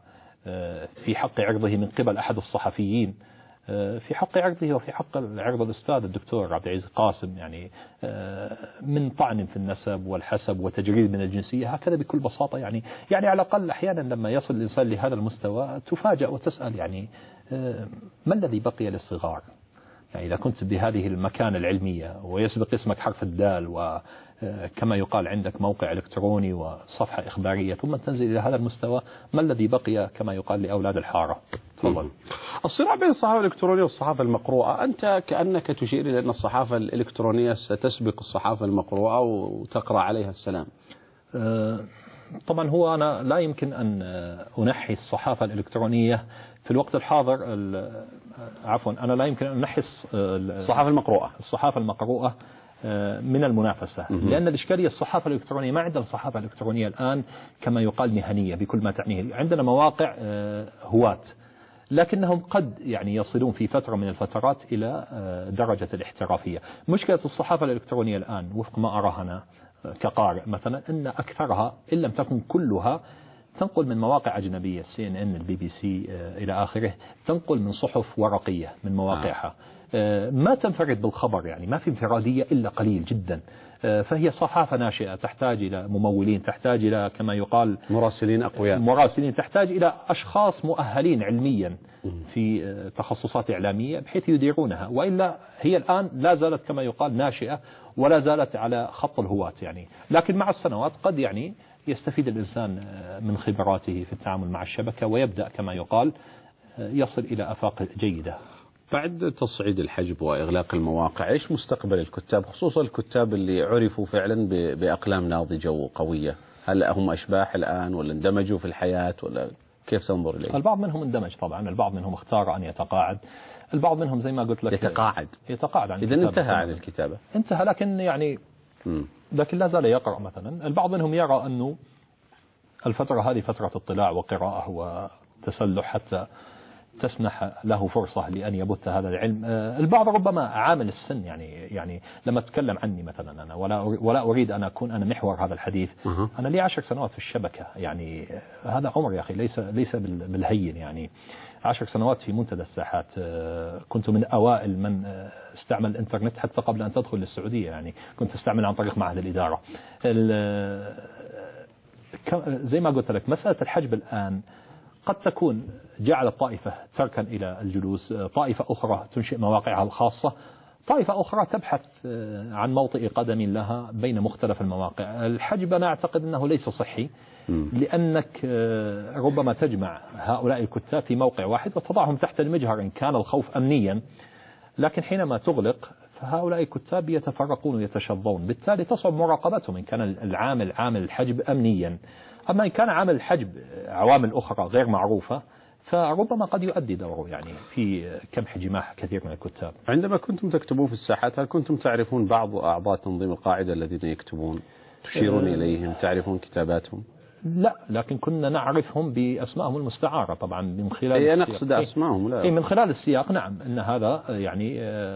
في حق عرضه من قبل أحد الصحفيين في حق عرضه وفي حق عرض الأستاذ الدكتور عبد العزيز قاسم، يعني من طعن في النسب والحسب وتجريد من الجنسية هكذا بكل بساطة. يعني يعني على الأقل أحيانا لما يصل الإنسان لهذا المستوى تفاجأ وتسأل يعني ما الذي بقي للصغار؟ يعني إذا كنت بهذه المكانة العلمية ويسبق اسمك حرف الدال وكما يقال عندك موقع إلكتروني وصفحة إخبارية ثم تنزل إلى هذا المستوى، ما الذي بقي كما يقال لأولاد الحارة؟ تفضل. الصراع بين الصحافة الإلكترونية والصحافة المقروءة، أنت كأنك تشير إلى أن الصحافة الإلكترونية ستسبق الصحافة المقروءة وتقرأ عليها السلام. أه طبعا هو أنا لا يمكن أن أنحي الصحافة الإلكترونية في الوقت الحاضر. عفوا أنا لا يمكن أن أنحي الصحافة المقروءة الصحافة المقروءة من المنافسة، لأن الإشكالية الصحافة الإلكترونية ما عندنا صحافة إلكترونية الآن كما يقال مهنية بكل ما تعنيه. عندنا مواقع هواة لكنهم قد يعني يصلون في فترة من الفترات إلى درجة الاحترافية. مشكلة الصحافة الإلكترونية الآن وفق ما أراه أنا كقارئ مثلا أن أكثرها إن لم تكن كلها تنقل من مواقع أجنبية، سي إن إن البي بي سي إلى آخره، تنقل من صحف ورقية من مواقعها ما تنفرد بالخبر، يعني ما في انفرادية إلا قليل جدا. فهي صحافة ناشئة تحتاج إلى ممولين، تحتاج إلى كما يقال مراسلين أقوياء، مراسلين تحتاج إلى أشخاص مؤهلين علميا في تخصصات إعلامية بحيث يديرونها، وإلا هي الآن لا زالت كما يقال ناشئة ولا زالت على خط الهواة يعني. لكن مع السنوات قد يعني يستفيد الإنسان من خبراته في التعامل مع الشبكة ويبدأ كما يقال يصل إلى آفاق جيدة. بعد تصعيد الحجب وإغلاق المواقع إيش مستقبل الكتاب، خصوصا الكتاب اللي عرفوا فعلا بأقلام ناضجة وقوية؟ هل هم أشباح الآن ولا اندمجوا في الحياة ولا كيف تنظر إليه؟ البعض منهم اندمج طبعا، البعض منهم اختار أن يتقاعد، البعض منهم زي ما قلت لك يتقاعد يتقاعد عن إذا انتهى عن الكتابة انتهى، لكن يعني م. لكن لا زال يقرأ مثلا. البعض منهم يرى أنه الفترة هذه فترة اطلاع وقراءة وتسلح حتى تسنح له فرصة لأن يبث هذا العلم. البعض ربما عامل السن، يعني يعني لما أتكلم عني مثلا أنا ولا ولا أريد أن أكون أنا محور هذا الحديث. أنا لي عشر سنوات في الشبكة، يعني هذا عمر يا أخي ليس ليس بالهين، يعني عشر سنوات في منتدى الساحات. كنت من أوائل من استعمل الإنترنت حتى قبل أن تدخل للسعودية، يعني كنت استعمل عن طريق معهد الإدارة. زي ما قلت لك مسألة الحجب الآن قد تكون جعلت طائفة تركن إلى الجلوس، طائفة أخرى تنشئ مواقعها الخاصة، طائفة أخرى تبحث عن موطئ قدم لها بين مختلف المواقع. الحجب أنا أعتقد أنه ليس صحي، لأنك ربما تجمع هؤلاء الكتاب في موقع واحد وتضعهم تحت المجهر إن كان الخوف أمنيا، لكن حينما تغلق فهؤلاء الكتاب يتفرقون ويتشظون، بالتالي تصعب مراقبتهم إن كان العامل عامل الحجب أمنيا. أما إن كان عامل الحجب عوامل أخرى غير معروفة فربما قد يؤدي دوره يعني في كبح جماح كثير من الكتاب. عندما كنتم تكتبون في الساحات هل كنتم تعرفون بعض أعضاء تنظيم القاعدة الذين يكتبون، تشيرون أه إليهم، تعرفون كتاباتهم؟ لا، لكن كنا نعرفهم بأسمائهم المستعارة طبعا من خلال أي أنا أقصد أسمائهم. لا، من خلال السياق. نعم، أن هذا يعني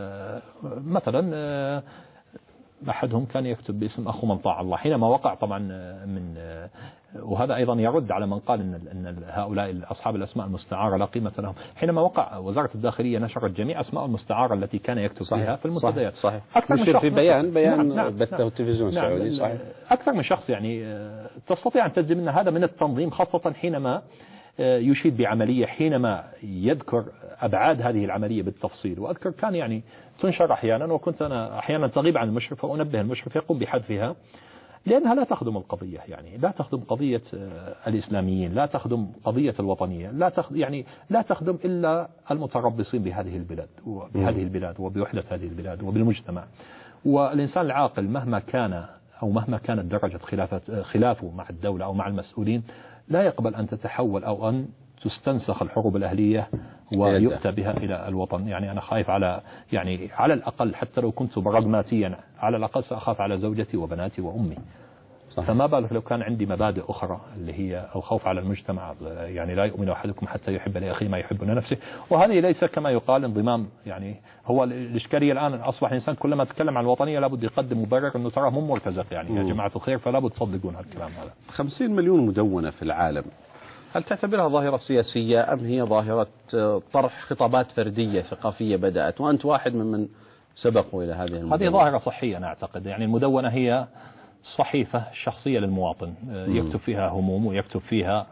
مثلا أحدهم كان يكتب باسم أخو من طاع الله حينما وقع طبعا من، وهذا أيضا يرد على من قال أن أن هؤلاء أصحاب الأسماء المستعارة لا قيمة لهم. حينما وقع وزارة الداخلية نشرت جميع أسماء المستعارة التي كان يكتب صحيح فيها في المنتديات. صحيح. أكثر من شخص في بيان بيان نعم بثه نعم التلفزيون السعودي. نعم صحيح. أكثر من شخص يعني تستطيع أن تجزم أن هذا من التنظيم، خاصة حينما يشيد بعملية، حينما يذكر أبعاد هذه العملية بالتفصيل. وأذكر كان يعني تنشر أحيانا، وكنت أنا أحيانا تغيب عن المشرف وأنبه المشرف يقوم بحذفها، لأنها لا تخدم القضية، يعني لا تخدم قضية الإسلاميين، لا تخدم قضية الوطنية، لا تخدم يعني لا تخدم إلا المتربصين بهذه البلاد وبهذه البلاد وبوحدة هذه البلاد وبالمجتمع. والإنسان العاقل مهما كان أو مهما كانت درجة خلافة خلافه مع الدولة أو مع المسؤولين لا يقبل أن تتحول أو أن تستنسخ الحروب الأهلية ويؤتى بها إلى الوطن. يعني أنا خايف على يعني على الأقل حتى لو كنت براغماتيا على الأقل سأخاف على زوجتي وبناتي وأمي. صحيح. فما بالك لو كان عندي مبادئ أخرى اللي هي الخوف على المجتمع، يعني لا يؤمن أحدكم حتى يحب لأخيه ما يحب لنفسه. وهذه ليس كما يقال انضمام، يعني هو الإشكالية الآن أصبح الإنسان كلما تكلم عن الوطنية لابد يقدم مبرر أنه تراه مو مرتزق، يعني مم. يا جماعة الخير، فلا بد تصدقون هالكلام هذا. خمسين مليون مدونة في العالم، هل تعتبرها ظاهرة سياسية أم هي ظاهرة طرح خطابات فردية ثقافية بدأت وأنت واحد ممن سبقوا إلى هذه المدونة؟ هذه ظاهرة صحية أنا أعتقد. يعني المدونة هي صحيفة شخصية للمواطن يكتب فيها هموم ويكتب فيها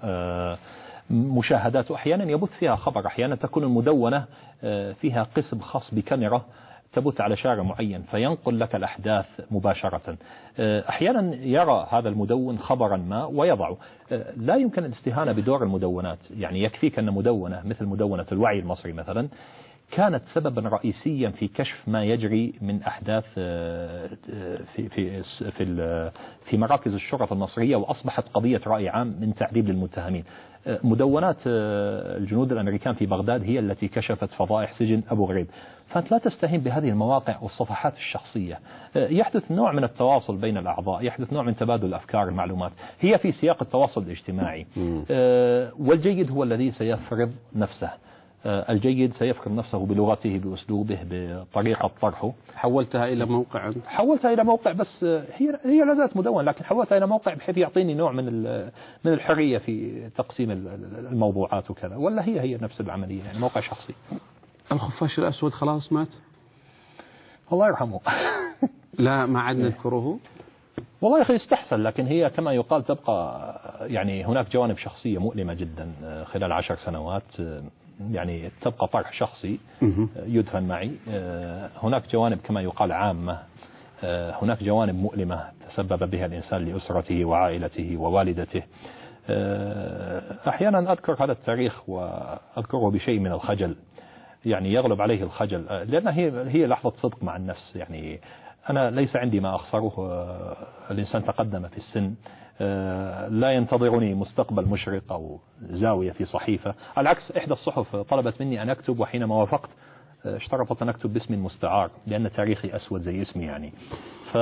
مشاهدات، وأحيانا يبث فيها خبر. أحيانا تكون المدونة فيها قسم خاص بكاميرا تبث على شارع معين فينقل لك الأحداث مباشرة. أحيانا يرى هذا المدون خبرا ما ويضعه. لا يمكن الاستهانة بدور المدونات. يعني يكفيك أن مدونة مثل مدونة الوعي المصري مثلا كانت سببا رئيسيا في كشف ما يجري من أحداث في في في في مراكز الشرطة المصرية، وأصبحت قضية رأي عام من تعذيب للمتهمين. مدونات الجنود الأمريكان في بغداد هي التي كشفت فضائح سجن أبو غريب. فأنت لا تستهين بهذه المواقع والصفحات الشخصية. يحدث نوع من التواصل بين الأعضاء، يحدث نوع من تبادل الأفكار المعلومات، هي في سياق التواصل الاجتماعي. والجيد هو الذي سيفرض نفسه. الجيد سيفرض نفسه بلغته بأسلوبه بطريقة طرحه. حولتها إلى موقع؟ حولتها إلى موقع، بس هي هي لا زالت مدونة، لكن حولتها إلى موقع بحيث يعطيني نوع من من الحرية في تقسيم الموضوعات وكذا. ولا هي هي نفس العملية، يعني موقع شخصي. الخفاش الأسود خلاص مات؟ الله يرحمه. لا ما عاد نذكره. والله يا أخي استحسن، لكن هي كما يقال تبقى يعني هناك جوانب شخصية مؤلمة جدا خلال عشر سنوات، يعني تبقى طرح شخصي يدفن معي. هناك جوانب كما يقال عامة، هناك جوانب مؤلمة تسبب بها الإنسان لأسرته وعائلته ووالدته. أحيانا أذكر هذا التاريخ وأذكره بشيء من الخجل، يعني يغلب عليه الخجل، لأن هي هي لحظة صدق مع النفس. يعني أنا ليس عندي ما أخسره، الإنسان تقدم في السن، لا ينتظرني مستقبل مشرق أو زاوية في صحيفة. على العكس إحدى الصحف طلبت مني أن أكتب، وحينما وافقت اشترطت أن أكتب باسم مستعار لأن تاريخي أسود زي اسمي. يعني ف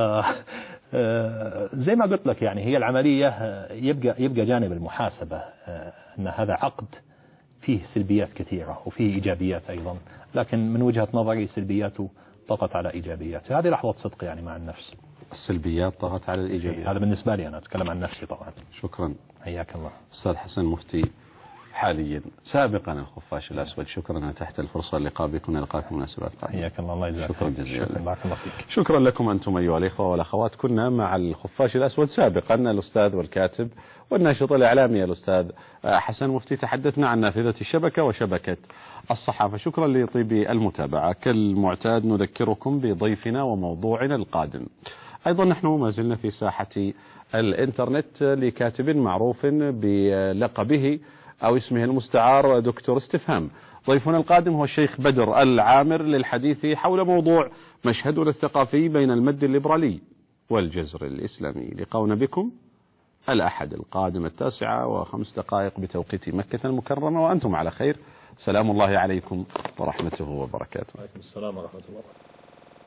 زي ما قلت لك، يعني هي العملية يبقى يبقى جانب المحاسبة أن هذا عقد فيه سلبيات كثيرة وفيه إيجابيات أيضا، لكن من وجهة نظري سلبياته طغت على إيجابياته. هذه لحظة صدق يعني مع النفس. السلبيات طغت على الإيجابيات. هذا بالنسبة لي، أنا أتكلم عن نفسي طبعا. شكرا. حياك الله. أستاذ حسن مفتي، حاليا سابقا الخفاش الأسود، شكرا أن تحت الفرصة اللقاء بكم، نلقاكم مناسبات قادمة. حياك الله. الله يجزاك. شكرا جزيلا. بارك الله فيك. شكرا لكم أنتم أيها الإخوة والأخوات. كنا مع الخفاش الأسود سابقا الأستاذ والكاتب والناشط الإعلامي الأستاذ حسن مفتي، تحدثنا عن نافذة الشبكة وشبكة الصحافة. شكرا لطيب المتابعة. كالمعتاد نذكركم بضيفنا وموضوعنا القادم. أيضا نحن ما زلنا في ساحة الإنترنت لكاتب معروف بلقبه أو اسمه المستعار دكتور استفهام. ضيفنا القادم هو الشيخ بدر العامر للحديث حول موضوع مشهدنا الثقافي بين المد الليبرالي والجزر الإسلامي. لقاؤنا بكم الأحد القادم التاسعة وخمس دقائق بتوقيت مكة المكرمة، وأنتم على خير. سلام الله عليكم ورحمته وبركاته. وعليكم السلام ورحمة الله.